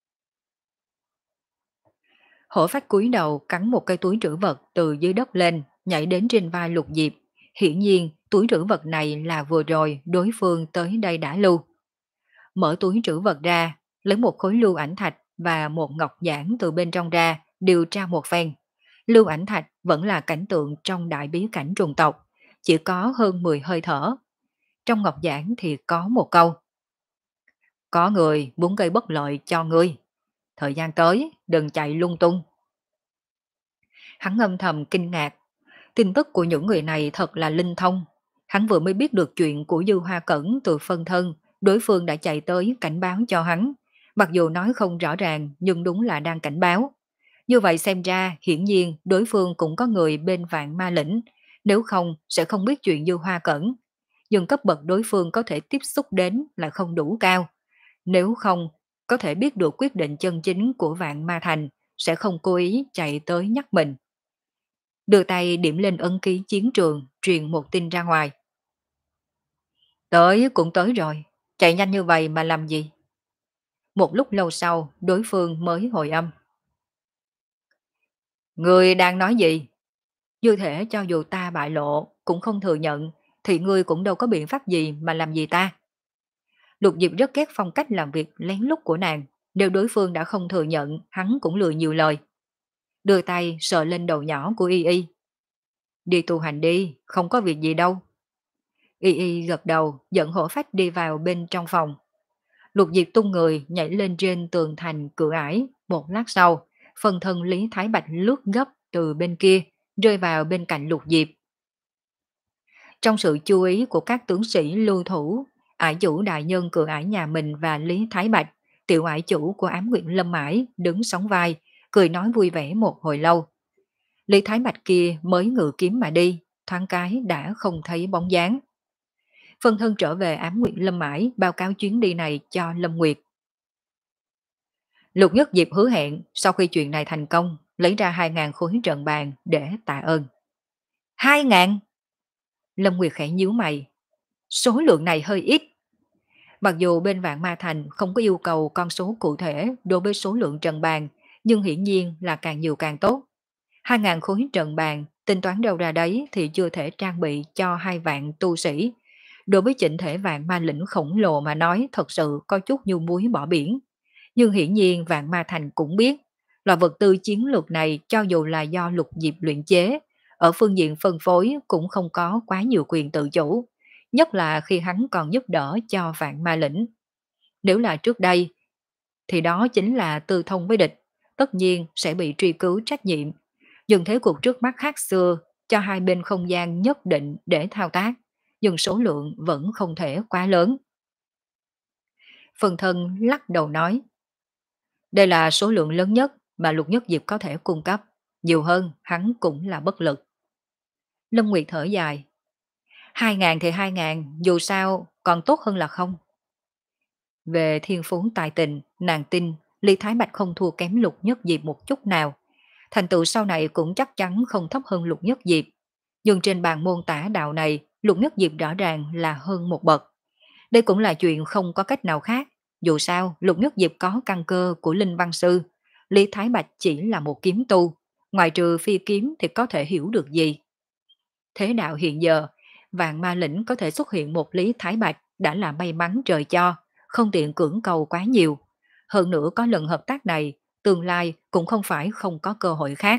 Hổ Phách cúi đầu cắn một cây túi trữ vật từ dưới đất lên, nhảy đến trên vai Lục Diệp. Hiển nhiên túi trữ vật này là vừa rồi đối phương tới đây đã lưu. Mở túi trữ vật ra, lấy một khối lưu ảnh thạch và một ngọc giản từ bên trong ra, điều tra một phen. Lưu ảnh thạch vẫn là cảnh tượng trong đại bí cảnh trùng tộc, chỉ có hơn mười hơi thở. Trong ngọc giản thì có một câu. Có người muốn gây bất lợi cho ngươi. Thời gian tới, đừng chạy lung tung. Hắn âm thầm kinh ngạc. Tin tức của những người này thật là linh thông. Hắn vừa mới biết được chuyện của Dư Hoa Cẩn từ phân thân, đối phương đã chạy tới cảnh báo cho hắn. Mặc dù nói không rõ ràng nhưng đúng là đang cảnh báo. Như vậy xem ra hiển nhiên đối phương cũng có người bên Vạn Ma Lĩnh, nếu không sẽ không biết chuyện Dư Hoa Cẩn. Nhưng cấp bậc đối phương có thể tiếp xúc đến là không đủ cao. Nếu không, có thể biết được quyết định chân chính của Vạn Ma Thành, sẽ không cố ý chạy tới nhắc mình. Đưa tay điểm lên ấn ký chiến trường, truyền một tin ra ngoài. Tới cũng tới rồi, chạy nhanh như vậy mà làm gì? Một lúc lâu sau, đối phương mới hồi âm. Người đang nói gì? Như thể cho dù ta bại lộ, cũng không thừa nhận, thì ngươi cũng đâu có biện pháp gì mà làm gì ta. Lục Diệp rất ghét phong cách làm việc lén lút của nàng, nếu đối phương đã không thừa nhận, hắn cũng lười nhiều lời. Đưa tay sờ lên đầu nhỏ của Y Y. Đi tu hành đi, không có việc gì đâu. Y Y gật đầu, dẫn Hổ Phách đi vào bên trong phòng. Lục Diệp tung người nhảy lên trên tường thành cửa ải, một lát sau, phần thân Lý Thái Bạch lướt gấp từ bên kia, rơi vào bên cạnh Lục Diệp. Trong sự chú ý của các tướng sĩ lưu thủ, ải chủ đại nhân cửa ải nhà mình và Lý Thái Bạch, tiểu ải chủ của Ám Nguyện Lâm Ải đứng sóng vai, cười nói vui vẻ một hồi lâu. Lý Thái Bạch kia mới ngự kiếm mà đi, thoáng cái đã không thấy bóng dáng. phân thân trở về Ám Nguyệt Lâm Mãi báo cáo chuyến đi này cho Lâm Nguyệt. Lục Nhất Diệp hứa hẹn sau khi chuyện này thành công, lấy ra hai ngàn khối trận bàn để tạ ơn. Hai ngàn? Lâm Nguyệt khẽ nhíu mày. Số lượng này hơi ít. Mặc dù bên Vạn Ma Thành không có yêu cầu con số cụ thể đối với số lượng trận bàn, nhưng hiển nhiên là càng nhiều càng tốt. Hai ngàn khối trận bàn, tính toán đâu ra đấy thì chưa thể trang bị cho hai vạn tu sĩ. Đối với chỉnh thể Vạn Ma lĩnh khổng lồ mà nói thật sự có chút như muối bỏ biển. Nhưng hiển nhiên Vạn Ma Thành cũng biết, loại vật tư chiến lược này cho dù là do Lục Diệp luyện chế, ở phương diện phân phối cũng không có quá nhiều quyền tự chủ, nhất là khi hắn còn giúp đỡ cho Vạn Ma lĩnh. Nếu là trước đây, thì đó chính là tư thông với địch, tất nhiên sẽ bị truy cứu trách nhiệm. Nhưng thế cuộc trước mắt khác xưa, cho hai bên không gian nhất định để thao tác, nhưng số lượng vẫn không thể quá lớn. Phần thân lắc đầu nói, đây là số lượng lớn nhất mà Lục Nhất Diệp có thể cung cấp, nhiều hơn hắn cũng là bất lực. Lâm Nguyệt thở dài, hai ngàn thì hai ngàn, dù sao còn tốt hơn là không. Về thiên phú tài tình, nàng tin Lý Thái Bạch không thua kém Lục Nhất Diệp một chút nào. Thành tựu sau này cũng chắc chắn không thấp hơn Lục Nhất Diệp. Nhưng trên bàn môn tả đạo này, Lục Nhất Diệp rõ ràng là hơn một bậc. Đây cũng là chuyện không có cách nào khác. Dù sao, Lục Nhất Diệp có căn cơ của Linh Văn Sư. Lý Thái Bạch chỉ là một kiếm tu. Ngoài trừ phi kiếm thì có thể hiểu được gì. Thế đạo hiện giờ, Vạn Ma lĩnh có thể xuất hiện một Lý Thái Bạch đã là may mắn trời cho, không tiện cưỡng cầu quá nhiều. Hơn nữa có lần hợp tác này, tương lai cũng không phải không có cơ hội khác.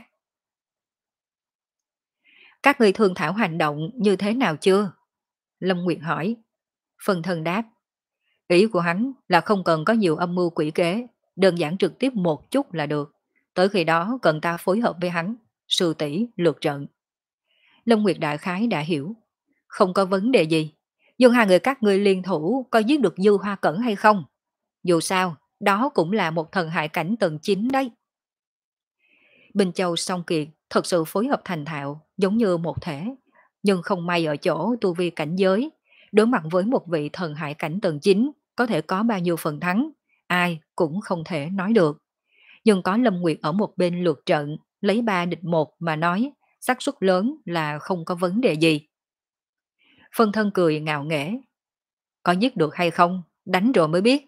Các người thương thảo hành động như thế nào chưa? Lâm Nguyệt hỏi. Phần thân đáp. Ý của hắn là không cần có nhiều âm mưu quỷ kế, đơn giản trực tiếp một chút là được. Tới khi đó cần ta phối hợp với hắn, sư tỷ lượt trận. Lâm Nguyệt đại khái đã hiểu. Không có vấn đề gì. Nhưng hai người các ngươi liên thủ có giết được Dư Hoa Cẩn hay không? Dù sao, đó cũng là một thần hại cảnh tầng chín đấy. Bình Châu song kiệt thật sự phối hợp thành thạo, giống như một thể. Nhưng không may ở chỗ tu vi cảnh giới, đối mặt với một vị thần hại cảnh tầng chín, có thể có bao nhiêu phần thắng, ai cũng không thể nói được. Nhưng có Lâm Nguyệt ở một bên lượt trận, lấy ba địch một mà nói, xác suất lớn là không có vấn đề gì. Phân thân cười ngạo nghễ. Có giết được hay không, đánh rồi mới biết.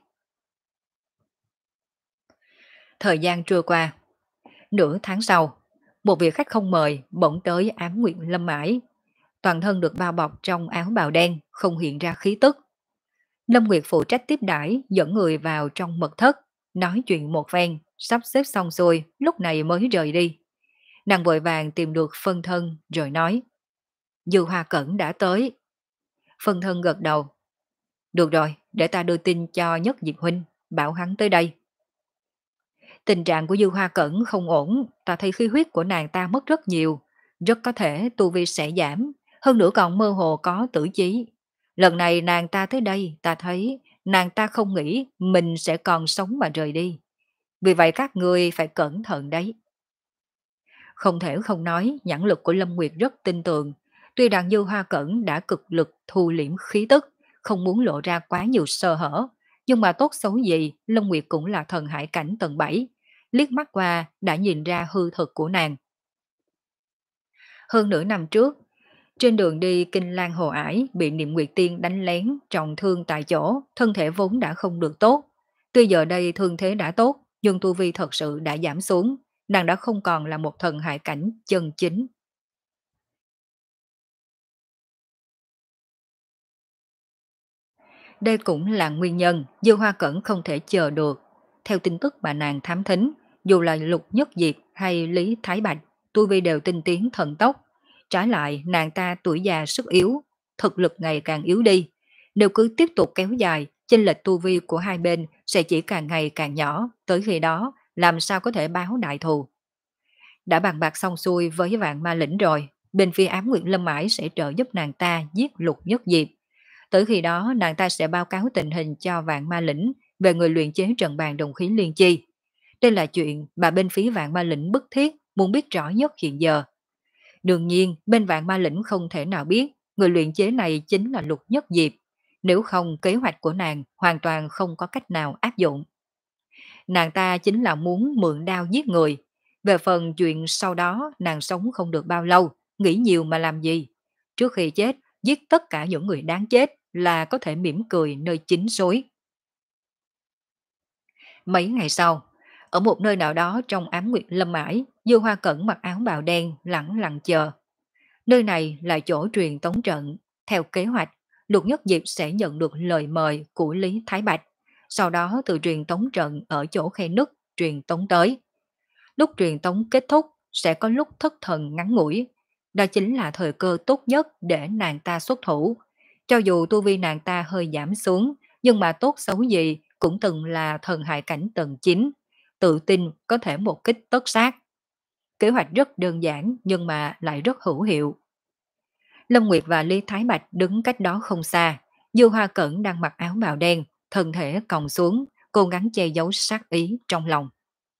Thời gian trôi qua. Nửa tháng sau, một vị khách không mời bỗng tới Ám Nguyệt Lâm Mãi. Toàn thân được bao bọc trong áo bào đen, không hiện ra khí tức. Lâm Nguyệt phụ trách tiếp đãi, dẫn người vào trong mật thất, nói chuyện một phen, sắp xếp xong xuôi, lúc này mới rời đi. Nàng vội vàng tìm được phân thân, rồi nói. Dư Hoa Cẩn đã tới. Phân thân gật đầu. Được rồi, để ta đưa tin cho Nhất Diệp Huynh, bảo hắn tới đây. Tình trạng của Dư Hoa Cẩn không ổn, ta thấy khí huyết của nàng ta mất rất nhiều, rất có thể tu vi sẽ giảm, hơn nữa còn mơ hồ có tử chí. Lần này nàng ta tới đây, ta thấy nàng ta không nghĩ mình sẽ còn sống mà rời đi. Vì vậy các ngươi phải cẩn thận đấy. Không thể không nói, nhãn lực của Lâm Nguyệt rất tin tưởng. Tuy rằng Dư Hoa Cẩn đã cực lực thu liễm khí tức, không muốn lộ ra quá nhiều sơ hở, nhưng mà tốt xấu gì, Lâm Nguyệt cũng là thần hải cảnh tầng bảy. Liếc mắt qua đã nhìn ra hư thực của nàng. Hơn nửa năm trước, trên đường đi Kinh Lan Hồ Ải bị Niệm Nguyệt Tiên đánh lén, trọng thương tại chỗ, thân thể vốn đã không được tốt. Tuy giờ đây thương thế đã tốt, nhưng tu vi thật sự đã giảm xuống, nàng đã không còn là một thần hải cảnh chân chính. Đây cũng là nguyên nhân Dư Hoa Cẩn không thể chờ được. Theo tin tức mà nàng thám thính, dù là Lục Nhất Diệp hay Lý Thái Bạch, tu vi đều tinh tiến thần tốc. Trái lại nàng ta tuổi già sức yếu, thực lực ngày càng yếu đi. Nếu cứ tiếp tục kéo dài, chênh lệch tu vi của hai bên sẽ chỉ càng ngày càng nhỏ, tới khi đó làm sao có thể báo đại thù. Đã bàn bạc xong xuôi với Vạn Ma lĩnh rồi, bên phía Ám Nguyệt Lâm Mãi sẽ trợ giúp nàng ta giết Lục Nhất Diệp. Tới khi đó nàng ta sẽ báo cáo tình hình cho Vạn Ma lĩnh về người luyện chế trận bàn đồng khí liên chi. Đây là chuyện mà bên phía Vạn Ma lĩnh bức thiết muốn biết rõ nhất hiện giờ. Đương nhiên bên Vạn Ma lĩnh không thể nào biết người luyện chế này chính là Lục Nhất Diệp. nếu không kế hoạch của nàng hoàn toàn không có cách nào áp dụng. Nàng ta chính là muốn mượn đao giết người. Về phần chuyện sau đó nàng sống không được bao lâu, nghĩ nhiều mà làm gì. Trước khi chết, giết tất cả những người đáng chết là có thể mỉm cười nơi chính số. Mấy ngày sau, ở một nơi nào đó trong ám nguyệt lâm ải, Dư Hoa Cẩn mặc áo bào đen lẳng lặng chờ. Nơi này là chỗ truyền tống trận. Theo kế hoạch, Lục Nhất Diệp sẽ nhận được lời mời của Lý Thái Bạch, sau đó từ truyền tống trận ở chỗ khe nứt truyền tống tới. Lúc truyền tống kết thúc sẽ có lúc thất thần ngắn ngủi. Đó chính là thời cơ tốt nhất để nàng ta xuất thủ. Cho dù tu vi nàng ta hơi giảm xuống, nhưng mà tốt xấu gì cũng từng là thần hại cảnh tầng chín, tự tin có thể một kích tất sát. Kế hoạch rất đơn giản nhưng mà lại rất hữu hiệu. Lâm Nguyệt và Lý Thái Bạch đứng cách đó không xa. Dư Hoa Cẩn đang mặc áo bào đen, thân thể còng xuống, cố gắng che giấu sát ý trong lòng.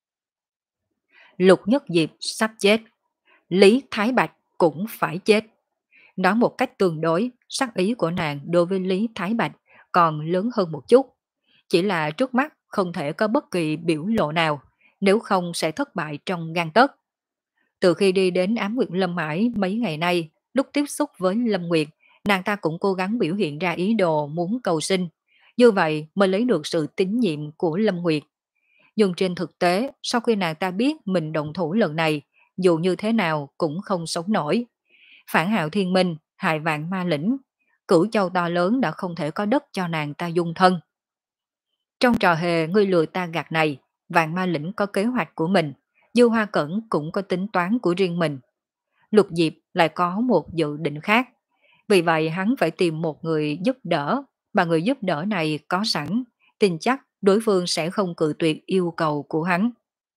Lục Nhất Diệp sắp chết, Lý Thái Bạch cũng phải chết. Nói một cách tương đối, sát ý của nàng đối với Lý Thái Bạch còn lớn hơn một chút. Chỉ là trước mắt không thể có bất kỳ biểu lộ nào, nếu không sẽ thất bại trong gang tấc. Từ khi đi đến Ám Nguyệt Lâm Mãi mấy ngày nay, lúc tiếp xúc với Lâm Nguyệt, nàng ta cũng cố gắng biểu hiện ra ý đồ muốn cầu sinh. Như vậy mới lấy được sự tín nhiệm của Lâm Nguyệt. Nhưng trên thực tế, sau khi nàng ta biết mình động thủ lần này, dù như thế nào cũng không sống nổi. Phản hạo thiên minh, hại vạn ma lĩnh, cửu châu to lớn đã không thể có đất cho nàng ta dung thân. Trong trò hề ngươi lừa ta gạt này, vạn ma lĩnh có kế hoạch của mình, Dư Hoa Cẩn cũng có tính toán của riêng mình. Lục Diệp lại có một dự định khác. Vì vậy hắn phải tìm một người giúp đỡ, mà người giúp đỡ này có sẵn, tin chắc đối phương sẽ không cự tuyệt yêu cầu của hắn.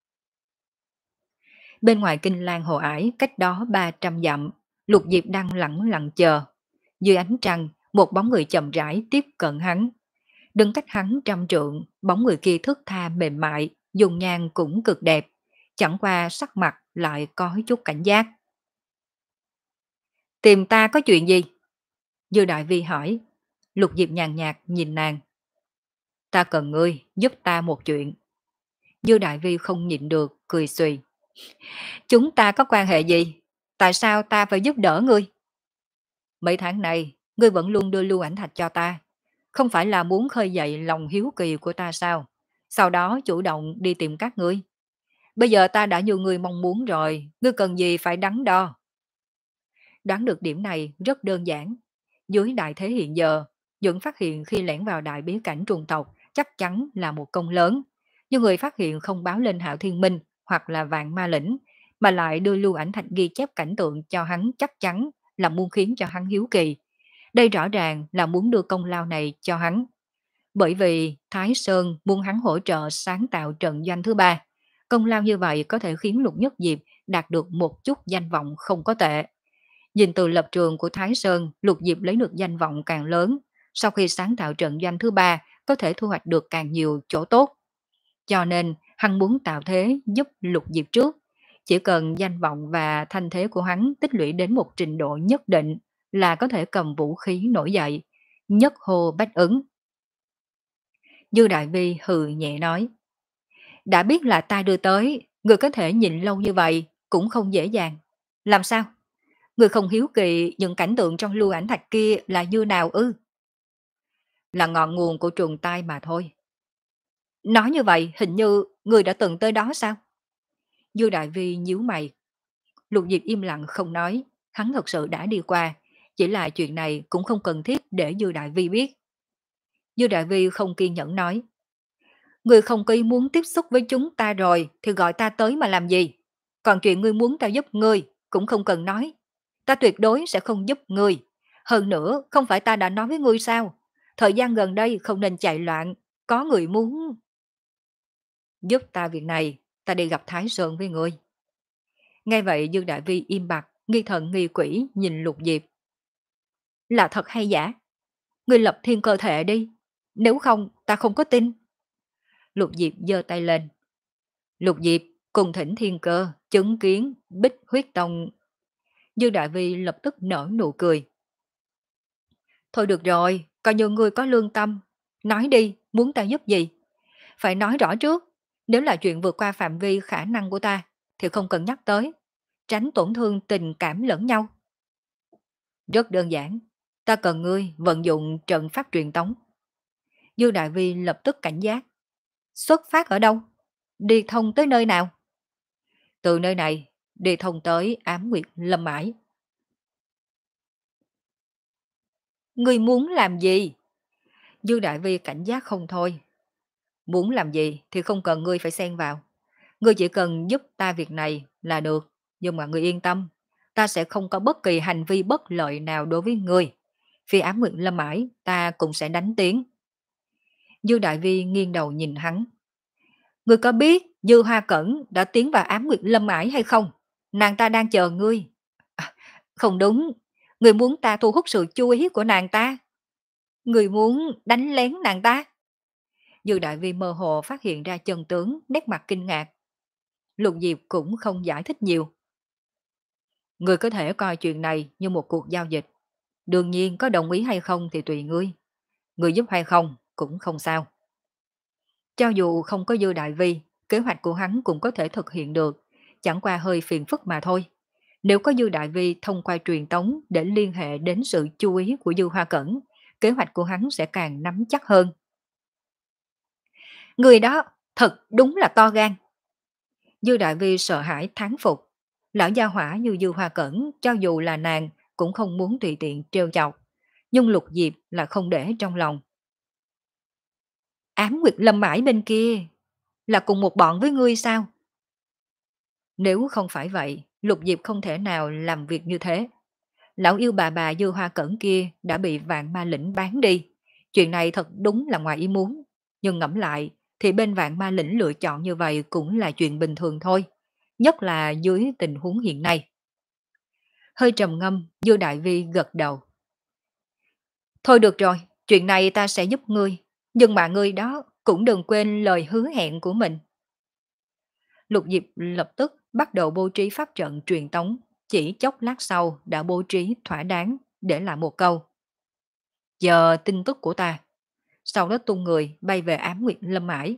Bên ngoài Kinh Lan Hồ Ải cách đó ba trăm dặm, Lục Diệp đang lẳng lặng chờ. Dưới ánh trăng, một bóng người chậm rãi tiếp cận hắn. Đứng cách hắn trăm trượng, bóng người kia thức tha mềm mại, dùng nhan cũng cực đẹp. Chẳng qua sắc mặt lại có chút cảnh giác. Tìm ta có chuyện gì? Dư Đại Vi hỏi. Lục Diệp nhàn nhạt nhìn nàng. Ta cần ngươi giúp ta một chuyện. Dư Đại Vi không nhịn được, cười xùy. Chúng ta có quan hệ gì? Tại sao ta phải giúp đỡ ngươi? Mấy tháng này, ngươi vẫn luôn đưa lưu ảnh thạch cho ta. Không phải là muốn khơi dậy lòng hiếu kỳ của ta sao? Sau đó chủ động đi tìm các ngươi. Bây giờ ta đã như ngươi mong muốn rồi, ngươi cần gì phải đắn đo. Đoán được điểm này rất đơn giản. Dưới đại thế hiện giờ, những phát hiện khi lẻn vào đại bí cảnh trùng tộc chắc chắn là một công lớn. Nhưng người phát hiện không báo lên Hạo Thiên Minh hoặc là Vạn Ma Lĩnh, mà lại đưa lưu ảnh thạch ghi chép cảnh tượng cho hắn chắc chắn là muốn khiến cho hắn hiếu kỳ. Đây rõ ràng là muốn đưa công lao này cho hắn. Bởi vì Thái Sơn muốn hắn hỗ trợ sáng tạo trận doanh thứ ba. Công lao như vậy có thể khiến Lục Nhất Diệp đạt được một chút danh vọng không có tệ. Nhìn từ lập trường của Thái Sơn, Lục Diệp lấy được danh vọng càng lớn. Sau khi sáng tạo trận doanh thứ ba, có thể thu hoạch được càng nhiều chỗ tốt. Cho nên, hắn muốn tạo thế giúp Lục Diệp trước. Chỉ cần danh vọng và thanh thế của hắn tích lũy đến một trình độ nhất định là có thể cầm vũ khí nổi dậy. Nhất hô bách ứng. Dư Đại Vi hừ nhẹ nói. Đã biết là ta đưa tới, người có thể nhịn lâu như vậy cũng không dễ dàng. Làm sao? Người không hiếu kỳ những cảnh tượng trong lưu ảnh thạch kia là như nào ư? Là ngọn nguồn của trùng tai mà thôi. Nói như vậy hình như người đã từng tới đó sao? Dư Đại Vi nhíu mày. Lục Diệp im lặng không nói, hắn thật sự đã đi qua, chỉ là chuyện này cũng không cần thiết để Dư Đại Vi biết. Dư Đại Vi không kiên nhẫn nói. Người không có ý muốn tiếp xúc với chúng ta rồi thì gọi ta tới mà làm gì? Còn chuyện ngươi muốn ta giúp ngươi cũng không cần nói. Ta tuyệt đối sẽ không giúp ngươi. Hơn nữa, không phải ta đã nói với ngươi sao? Thời gian gần đây không nên chạy loạn. Có người muốn... Giúp ta việc này, ta đi gặp Thái Sơn với ngươi. Ngay vậy Dương Đại Vi im bặt, nghi thần nghi quỷ nhìn Lục Diệp. Là thật hay giả? Ngươi lập thiên cơ thể đi. Nếu không, ta không có tin. Lục Diệp giơ tay lên. Lục Diệp cùng thỉnh thiên cơ, chứng kiến, bích huyết tông. Dương Đại Vi lập tức nở nụ cười. Thôi được rồi, Coi như ngươi có lương tâm, nói đi, muốn ta giúp gì? Phải nói rõ trước, nếu là chuyện vượt qua phạm vi khả năng của ta, thì không cần nhắc tới, tránh tổn thương tình cảm lẫn nhau. Rất đơn giản, ta cần ngươi vận dụng trận pháp truyền tống. Dư Đại Vi lập tức cảnh giác. Xuất phát ở đâu? Đi thông tới nơi nào? Từ nơi này, đi thông tới Ám Nguyệt Lâm Mãi. Ngươi muốn làm gì? Dư Đại Vi cảnh giác không thôi. Muốn làm gì thì không cần ngươi phải xen vào. Ngươi chỉ cần giúp ta việc này là được. Nhưng mà ngươi yên tâm, ta sẽ không có bất kỳ hành vi bất lợi nào đối với ngươi. Phi Ám Nguyệt Lâm Mãi, ta cũng sẽ đánh tiếng. Dư Đại Vi nghiêng đầu nhìn hắn. Ngươi có biết Dư Hoa Cẩn đã tiến vào Ám Nguyệt Lâm Mãi hay không? Nàng ta đang chờ ngươi. À, không đúng, ngươi muốn ta thu hút sự chú ý của nàng ta. Ngươi muốn đánh lén nàng ta. Dư Đại Vi mơ hồ phát hiện ra chân tướng, nét mặt kinh ngạc. Lục Diệp cũng không giải thích nhiều. Ngươi có thể coi chuyện này như một cuộc giao dịch. Đương nhiên có đồng ý hay không thì tùy ngươi. Ngươi giúp hay không cũng không sao. Cho dù không có Dư Đại Vi, kế hoạch của hắn cũng có thể thực hiện được, chẳng qua hơi phiền phức mà thôi. Nếu có Dư Đại Vi thông qua truyền tống để liên hệ đến sự chú ý của Dư Hoa Cẩn, kế hoạch của hắn sẽ càng nắm chắc hơn. Người đó thật đúng là to gan. Dư Đại Vi sợ hãi thán phục. Lão gia hỏa như Dư Hoa Cẩn, cho dù là nàng, cũng không muốn tùy tiện trêu chọc. Nhưng Lục Diệp là không để trong lòng. Ám Nguyệt Lâm Mãi bên kia, là cùng một bọn với ngươi sao? Nếu không phải vậy, Lục Diệp không thể nào làm việc như thế. Lão yêu bà bà Dư Hoa Cẩn kia đã bị Vạn Ma Lĩnh bán đi. Chuyện này thật đúng là ngoài ý muốn. Nhưng ngẫm lại, thì bên Vạn Ma Lĩnh lựa chọn như vậy cũng là chuyện bình thường thôi. Nhất là dưới tình huống hiện nay. Hơi trầm ngâm, Dư Đại Vi gật đầu. Thôi được rồi, chuyện này ta sẽ giúp ngươi. Nhưng mà ngươi đó cũng đừng quên lời hứa hẹn của mình. Lục Diệp lập tức bắt đầu bố trí pháp trận truyền tống, chỉ chốc lát sau đã bố trí thỏa đáng, để lại một câu. Chờ tin tức của ta. Sau đó tung người bay về Ám Nguyệt Lâm Mãi.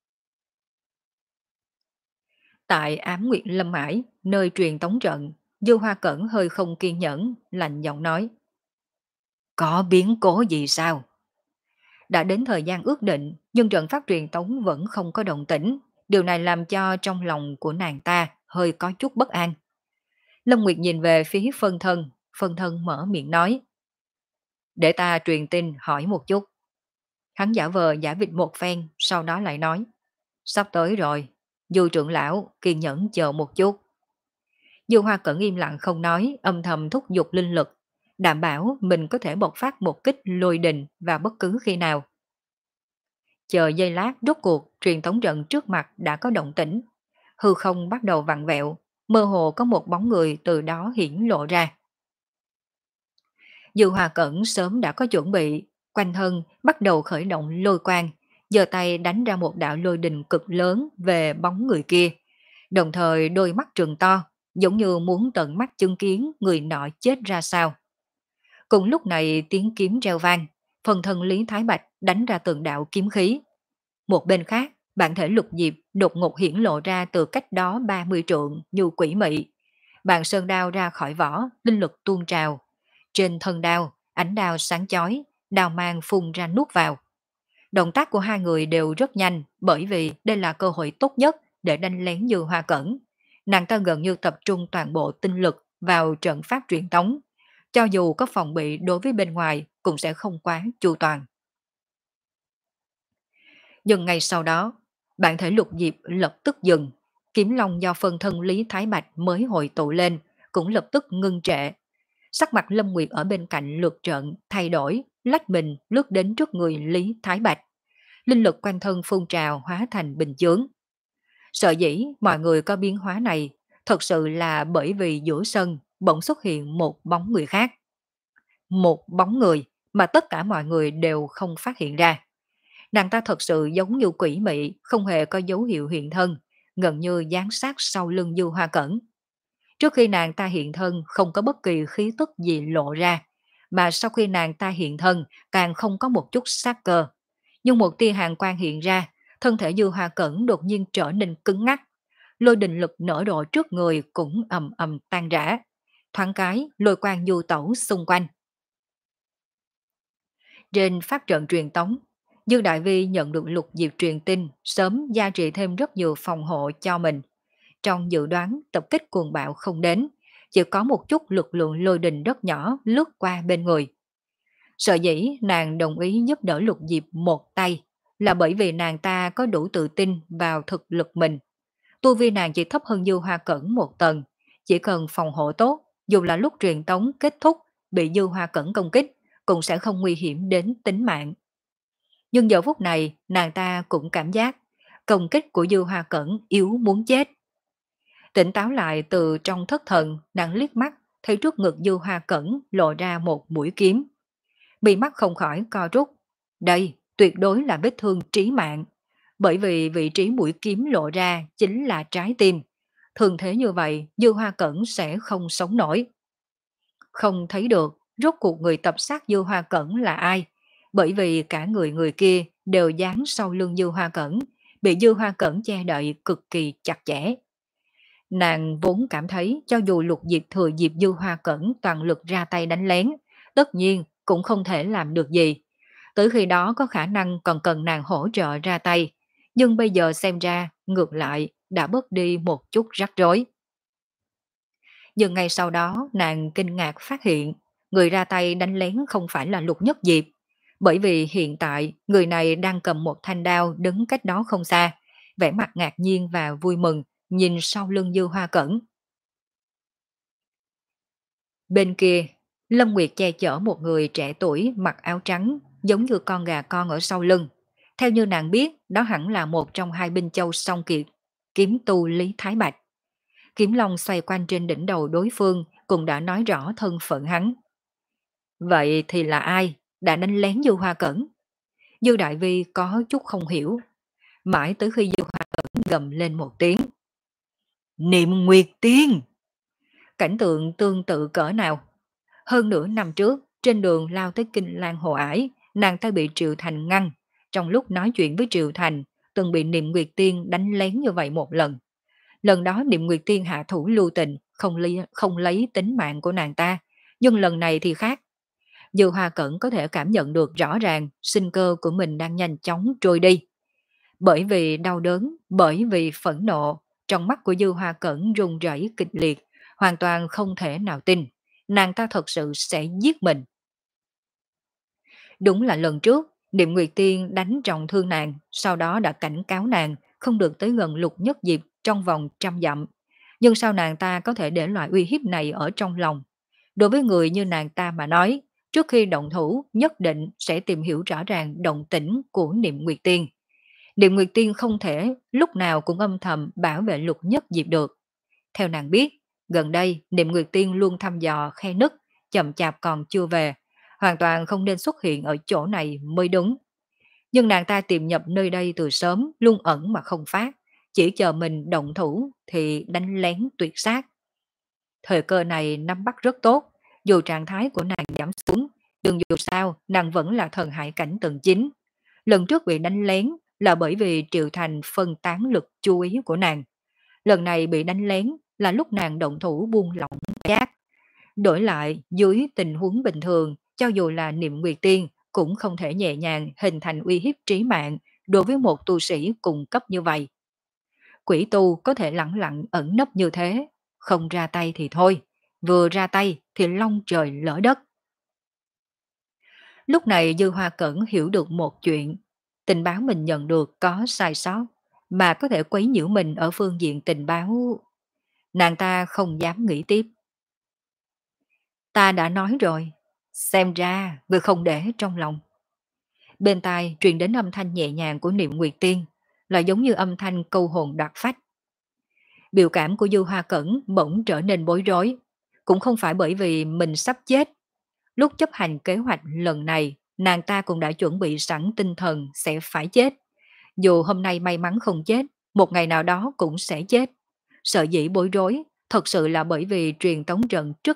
Tại Ám Nguyệt Lâm Mãi, nơi truyền tống trận, Dư Hoa Cẩn hơi không kiên nhẫn, lạnh giọng nói. Có biến cố gì sao? Đã đến thời gian ước định, nhưng trận pháp truyền tống vẫn không có động tĩnh. Điều này làm cho trong lòng của nàng ta hơi có chút bất an. Lâm Nguyệt nhìn về phía phân thân, phân thân mở miệng nói. Để ta truyền tin hỏi một chút. Hắn giả vờ giả vịt một phen, sau đó lại nói. Sắp tới rồi, Dư trưởng lão kiên nhẫn chờ một chút. Dư Hoa Cẩn im lặng không nói, âm thầm thúc giục linh lực, đảm bảo mình có thể bộc phát một kích lôi đình vào bất cứ khi nào. Chờ giây lát rốt cuộc truyền tống trận trước mặt đã có động tĩnh. Hư không bắt đầu vặn vẹo, mơ hồ có một bóng người từ đó hiển lộ ra. Dư Hòa Cẩn sớm đã có chuẩn bị, quanh thân bắt đầu khởi động lôi quang, giơ tay đánh ra một đạo lôi đình cực lớn về bóng người kia. Đồng thời đôi mắt trừng to, giống như muốn tận mắt chứng kiến người nọ chết ra sao. Cùng lúc này tiếng kiếm reo vang, phần thân Lý Thái Bạch đánh ra từng đạo kiếm khí. Một bên khác, bản thể Lục Diệp đột ngột hiển lộ ra từ cách đó ba mươi trượng như quỷ mị. Bàn sơn đao ra khỏi vỏ, linh lực tuôn trào. Trên thân đao, ánh đao sáng chói, đao mang phun ra nuốt vào. Động tác của hai người đều rất nhanh, bởi vì đây là cơ hội tốt nhất để đánh lén Dư Hoa Cẩn. Nàng ta gần như tập trung toàn bộ tinh lực vào trận pháp truyền tống. Cho dù có phòng bị đối với bên ngoài cũng sẽ không quá chu toàn. Nhưng ngay sau đó, bản thể Lục Diệp lập tức dừng. Kiếm long do phân thân Lý Thái Bạch mới hồi tụ lên, cũng lập tức ngưng trệ. Sắc mặt Lâm Nguyệt ở bên cạnh lượt trận thay đổi, lách mình lướt đến trước người Lý Thái Bạch. Linh lực quanh thân phun trào hóa thành bình chướng. Sợ dĩ mọi người có biến hóa này, thật sự là bởi vì giữa sân bỗng xuất hiện một bóng người khác. Một bóng người mà tất cả mọi người đều không phát hiện ra. Nàng ta thật sự giống như quỷ mị, không hề có dấu hiệu hiện thân, gần như giáng sát sau lưng Dư Hoa Cẩn. Trước khi nàng ta hiện thân không có bất kỳ khí tức gì lộ ra, mà sau khi nàng ta hiện thân càng không có một chút sát cơ. Nhưng một tia hàn quang hiện ra, thân thể Dư Hoa Cẩn đột nhiên trở nên cứng ngắc. Lôi đình lực nở rộ trước người cũng ầm ầm tan rã. Thoáng cái, lôi quang du tẩu xung quanh. Trên phát trận truyền tống, Dư Đại Vi nhận được lục diệp truyền tin, sớm gia trị thêm rất nhiều phòng hộ cho mình. Trong dự đoán tập kích cuồng bạo không đến, chỉ có một chút lực lượng lôi đình rất nhỏ lướt qua bên người. Sợ dĩ nàng đồng ý giúp đỡ lục diệp một tay là bởi vì nàng ta có đủ tự tin vào thực lực mình. Tu vi nàng chỉ thấp hơn Dư Hoa Cẩn một tầng, chỉ cần phòng hộ tốt, dù là lúc truyền tống kết thúc bị Dư Hoa Cẩn công kích, cũng sẽ không nguy hiểm đến tính mạng. Nhưng giờ phút này, nàng ta cũng cảm giác công kích của Dư Hoa Cẩn yếu muốn chết. Tỉnh táo lại từ trong thất thần, nàng liếc mắt, thấy trước ngực Dư Hoa Cẩn lộ ra một mũi kiếm. Bị mắt không khỏi co rút. Đây, tuyệt đối là vết thương trí mạng. Bởi vì vị trí mũi kiếm lộ ra chính là trái tim. Thường thế như vậy, Dư Hoa Cẩn sẽ không sống nổi. Không thấy được, rốt cuộc người tập sát Dư Hoa Cẩn là ai? Bởi vì cả người người kia đều dán sau lưng Dư Hoa Cẩn, bị Dư Hoa Cẩn che đậy cực kỳ chặt chẽ. Nàng vốn cảm thấy cho dù lục diệp thừa dịp Dư Hoa Cẩn toàn lực ra tay đánh lén, tất nhiên cũng không thể làm được gì. Tới khi đó có khả năng còn cần nàng hỗ trợ ra tay, nhưng bây giờ xem ra ngược lại đã bớt đi một chút rắc rối. Nhưng ngay sau đó nàng kinh ngạc phát hiện người ra tay đánh lén không phải là Lục Nhất Diệp, bởi vì hiện tại người này đang cầm một thanh đao đứng cách đó không xa, vẻ mặt ngạc nhiên và vui mừng nhìn sau lưng Dư Hoa Cẩn. Bên kia, Lâm Nguyệt che chở một người trẻ tuổi mặc áo trắng giống như con gà con ở sau lưng. Theo như nàng biết, đó hẳn là một trong hai binh châu song kiệt, kiếm tu Lý Thái Bạch. Kiếm long xoay quanh trên đỉnh đầu đối phương cũng đã nói rõ thân phận hắn. Vậy thì là ai đã đánh lén Dư Hoa Cẩn? Dư Đại Vi có chút không hiểu. Mãi tới khi Dư Hoa Cẩn gầm lên một tiếng. Niệm Nguyệt Tiên! Cảnh tượng tương tự cỡ nào? Hơn nửa năm trước, trên đường lao tới Kinh Lan Hồ Ải, nàng ta bị Triệu Thành ngăn. Trong lúc nói chuyện với Triệu Thành, từng bị Niệm Nguyệt Tiên đánh lén như vậy một lần. Lần đó Niệm Nguyệt Tiên hạ thủ lưu tình, không, li, không lấy tính mạng của nàng ta. Nhưng lần này thì khác. Dư Hoa Cẩn có thể cảm nhận được rõ ràng sinh cơ của mình đang nhanh chóng trôi đi. Bởi vì đau đớn, bởi vì phẫn nộ, trong mắt của Dư Hoa Cẩn run rẩy kịch liệt, hoàn toàn không thể nào tin. Nàng ta thật sự sẽ giết mình. Đúng là lần trước, Niệm Nguyệt Tiên đánh trọng thương nàng, sau đó đã cảnh cáo nàng không được tới gần Lục Nhất Diệp trong vòng trăm dặm. Nhưng sao nàng ta có thể để loại uy hiếp này ở trong lòng? Đối với người như nàng ta mà nói, trước khi động thủ nhất định sẽ tìm hiểu rõ ràng động tĩnh của Niệm Nguyệt Tiên. Niệm Nguyệt Tiên không thể lúc nào cũng âm thầm bảo vệ Lục Nhất Diệp được. Theo nàng biết, gần đây Niệm Nguyệt Tiên luôn thăm dò khe nứt, chậm chạp còn chưa về, hoàn toàn không nên xuất hiện ở chỗ này mới đúng. Nhưng nàng ta tìm nhập nơi đây từ sớm, luôn ẩn mà không phát, chỉ chờ mình động thủ thì đánh lén tuyệt sát. Thời cơ này nắm bắt rất tốt, dù trạng thái của nàng giảm xuống, nhưng dù sao nàng vẫn là thần hải cảnh tầng chín. Lần trước bị đánh lén là bởi vì Triệu Thành phân tán lực chú ý của nàng. Lần này bị đánh lén là lúc nàng động thủ buông lỏng giác. Đổi lại, dưới tình huống bình thường, cho dù là Niệm Nguyệt Tiên cũng không thể nhẹ nhàng hình thành uy hiếp trí mạng đối với một tu sĩ cùng cấp như vậy. Quỷ tu có thể lẳng lặng ẩn nấp như thế, không ra tay thì thôi, vừa ra tay thì long trời lỡ đất. Lúc này Dư Hoa Cẩn hiểu được một chuyện, tình báo mình nhận được có sai sót, mà có thể quấy nhiễu mình ở phương diện tình báo. Nàng ta không dám nghĩ tiếp. Ta đã nói rồi, xem ra người không để trong lòng. Bên tai truyền đến âm thanh nhẹ nhàng của Niệm Nguyệt Tiên, là giống như âm thanh câu hồn đoạt phách. Biểu cảm của Dư Hoa Cẩn bỗng trở nên bối rối, cũng không phải bởi vì mình sắp chết. Lúc chấp hành kế hoạch lần này, nàng ta cũng đã chuẩn bị sẵn tinh thần sẽ phải chết. Dù hôm nay may mắn không chết, một ngày nào đó cũng sẽ chết. Sợ dĩ bối rối, thật sự là bởi vì truyền tống trận trước mặt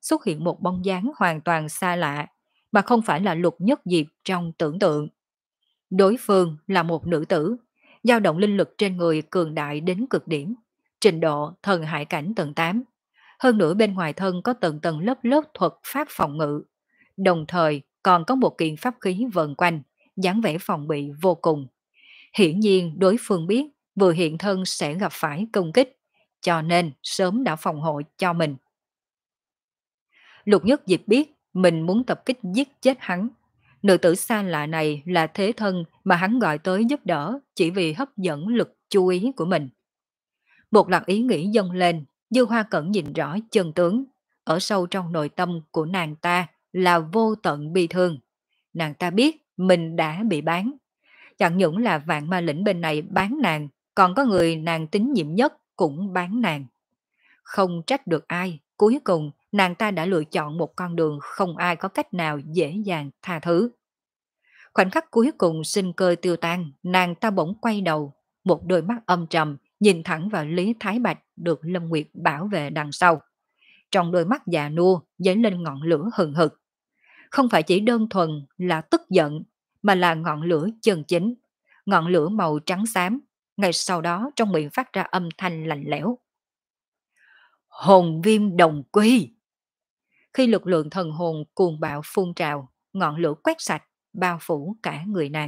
xuất hiện một bóng dáng hoàn toàn xa lạ, mà không phải là Lục Nhất Diệp trong tưởng tượng. Đối phương là một nữ tử, dao động linh lực trên người cường đại đến cực điểm, trình độ thần hải cảnh tầng tám. Hơn nữa bên ngoài thân có tầng tầng lớp lớp thuật pháp phòng ngự, đồng thời còn có một kiện pháp khí vần quanh, dáng vẻ phòng bị vô cùng. Hiển nhiên đối phương biết vừa hiện thân sẽ gặp phải công kích, cho nên sớm đã phòng hộ cho mình. Lục Nhất Diệp biết mình muốn tập kích giết chết hắn. Nữ tử xa lạ này là thế thân mà hắn gọi tới giúp đỡ chỉ vì hấp dẫn lực chú ý của mình. Một loạt ý nghĩ dâng lên, Dư Hoa Cẩn nhìn rõ chân tướng. Ở sâu trong nội tâm của nàng ta là vô tận bi thương. Nàng ta biết mình đã bị bán. Chẳng những là vạn ma lĩnh bên này bán nàng, còn có người nàng tín nhiệm nhất cũng bán nàng. Không trách được ai, cuối cùng nàng ta đã lựa chọn một con đường không ai có cách nào dễ dàng tha thứ. Khoảnh khắc cuối cùng sinh cơ tiêu tan, nàng ta bỗng quay đầu, một đôi mắt âm trầm nhìn thẳng vào Lý Thái Bạch được Lâm Nguyệt bảo vệ đằng sau. Trong đôi mắt già nua dấy lên ngọn lửa hừng hực. Không phải chỉ đơn thuần là tức giận, mà là ngọn lửa chân chính, ngọn lửa màu trắng xám. Ngay sau đó trong miệng phát ra âm thanh lạnh lẽo. Hồn viêm đồng quy! Khi lực lượng thần hồn cuồng bạo phun trào, ngọn lửa quét sạch, bao phủ cả người nàng.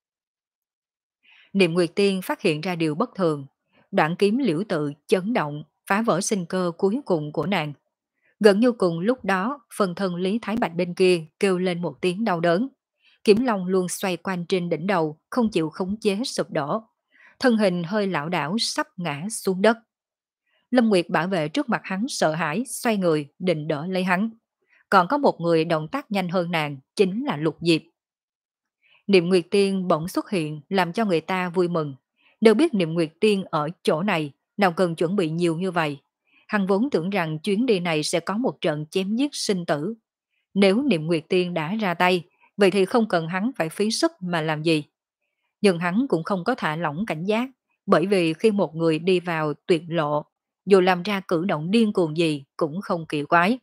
Niệm Nguyệt Tiên phát hiện ra điều bất thường, đoạn kiếm liễu tự chấn động, phá vỡ sinh cơ cuối cùng của nàng. Gần như cùng lúc đó, phần thân Lý Thái Bạch bên kia kêu lên một tiếng đau đớn. Kiếm long luôn xoay quanh trên đỉnh đầu, không chịu khống chế sụp đổ. Thân hình hơi lảo đảo sắp ngã xuống đất. Lâm Nguyệt bảo vệ trước mặt hắn sợ hãi, xoay người, định đỡ lấy hắn. Còn có một người động tác nhanh hơn nàng, chính là Lục Diệp. Niệm Nguyệt Tiên bỗng xuất hiện làm cho người ta vui mừng. Đều biết Niệm Nguyệt Tiên ở chỗ này, nào cần chuẩn bị nhiều như vậy. Hắn vốn tưởng rằng chuyến đi này sẽ có một trận chém giết sinh tử. Nếu Niệm Nguyệt Tiên đã ra tay, vậy thì không cần hắn phải phí sức mà làm gì. Nhưng hắn cũng không có thả lỏng cảnh giác, bởi vì khi một người đi vào tuyệt lộ, dù làm ra cử động điên cuồng gì cũng không kỳ quái.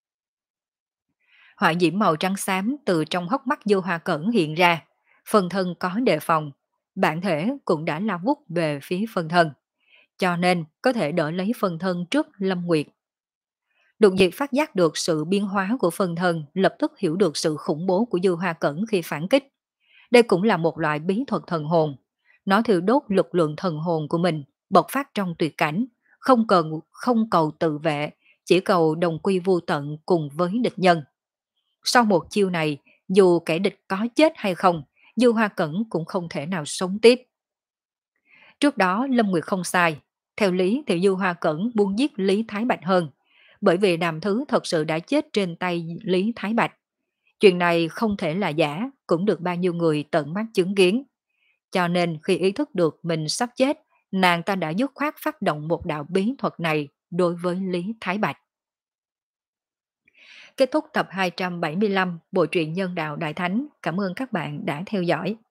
Hỏa diễm màu trắng xám từ trong hốc mắt Dư Hoa Cẩn hiện ra, phần thân có đề phòng, bản thể cũng đã lao vút về phía phần thân, cho nên có thể đỡ lấy phần thân trước Lâm Nguyệt. Đột diệt phát giác được sự biến hóa của phần thân, lập tức hiểu được sự khủng bố của Dư Hoa Cẩn khi phản kích. Đây cũng là một loại bí thuật thần hồn. Nó thiêu đốt lực lượng thần hồn của mình, bộc phát trong tuyệt cảnh, không cần không cầu tự vệ, chỉ cầu đồng quy vô tận cùng với địch nhân. Sau một chiêu này, dù kẻ địch có chết hay không, Dư Hoa Cẩn cũng không thể nào sống tiếp. Trước đó Lâm Nguyệt không sai, theo lý thì Dư Hoa Cẩn muốn giết Lý Thái Bạch hơn, bởi vì Đàm Thứ thật sự đã chết trên tay Lý Thái Bạch. Chuyện này không thể là giả, cũng được bao nhiêu người tận mắt chứng kiến. Cho nên khi ý thức được mình sắp chết, nàng ta đã dứt khoát phát động một đạo bí thuật này đối với Lý Thái Bạch. Kết thúc tập hai trăm bảy mươi lăm Bộ truyện Nhân Đạo Đại Thánh. Cảm ơn các bạn đã theo dõi.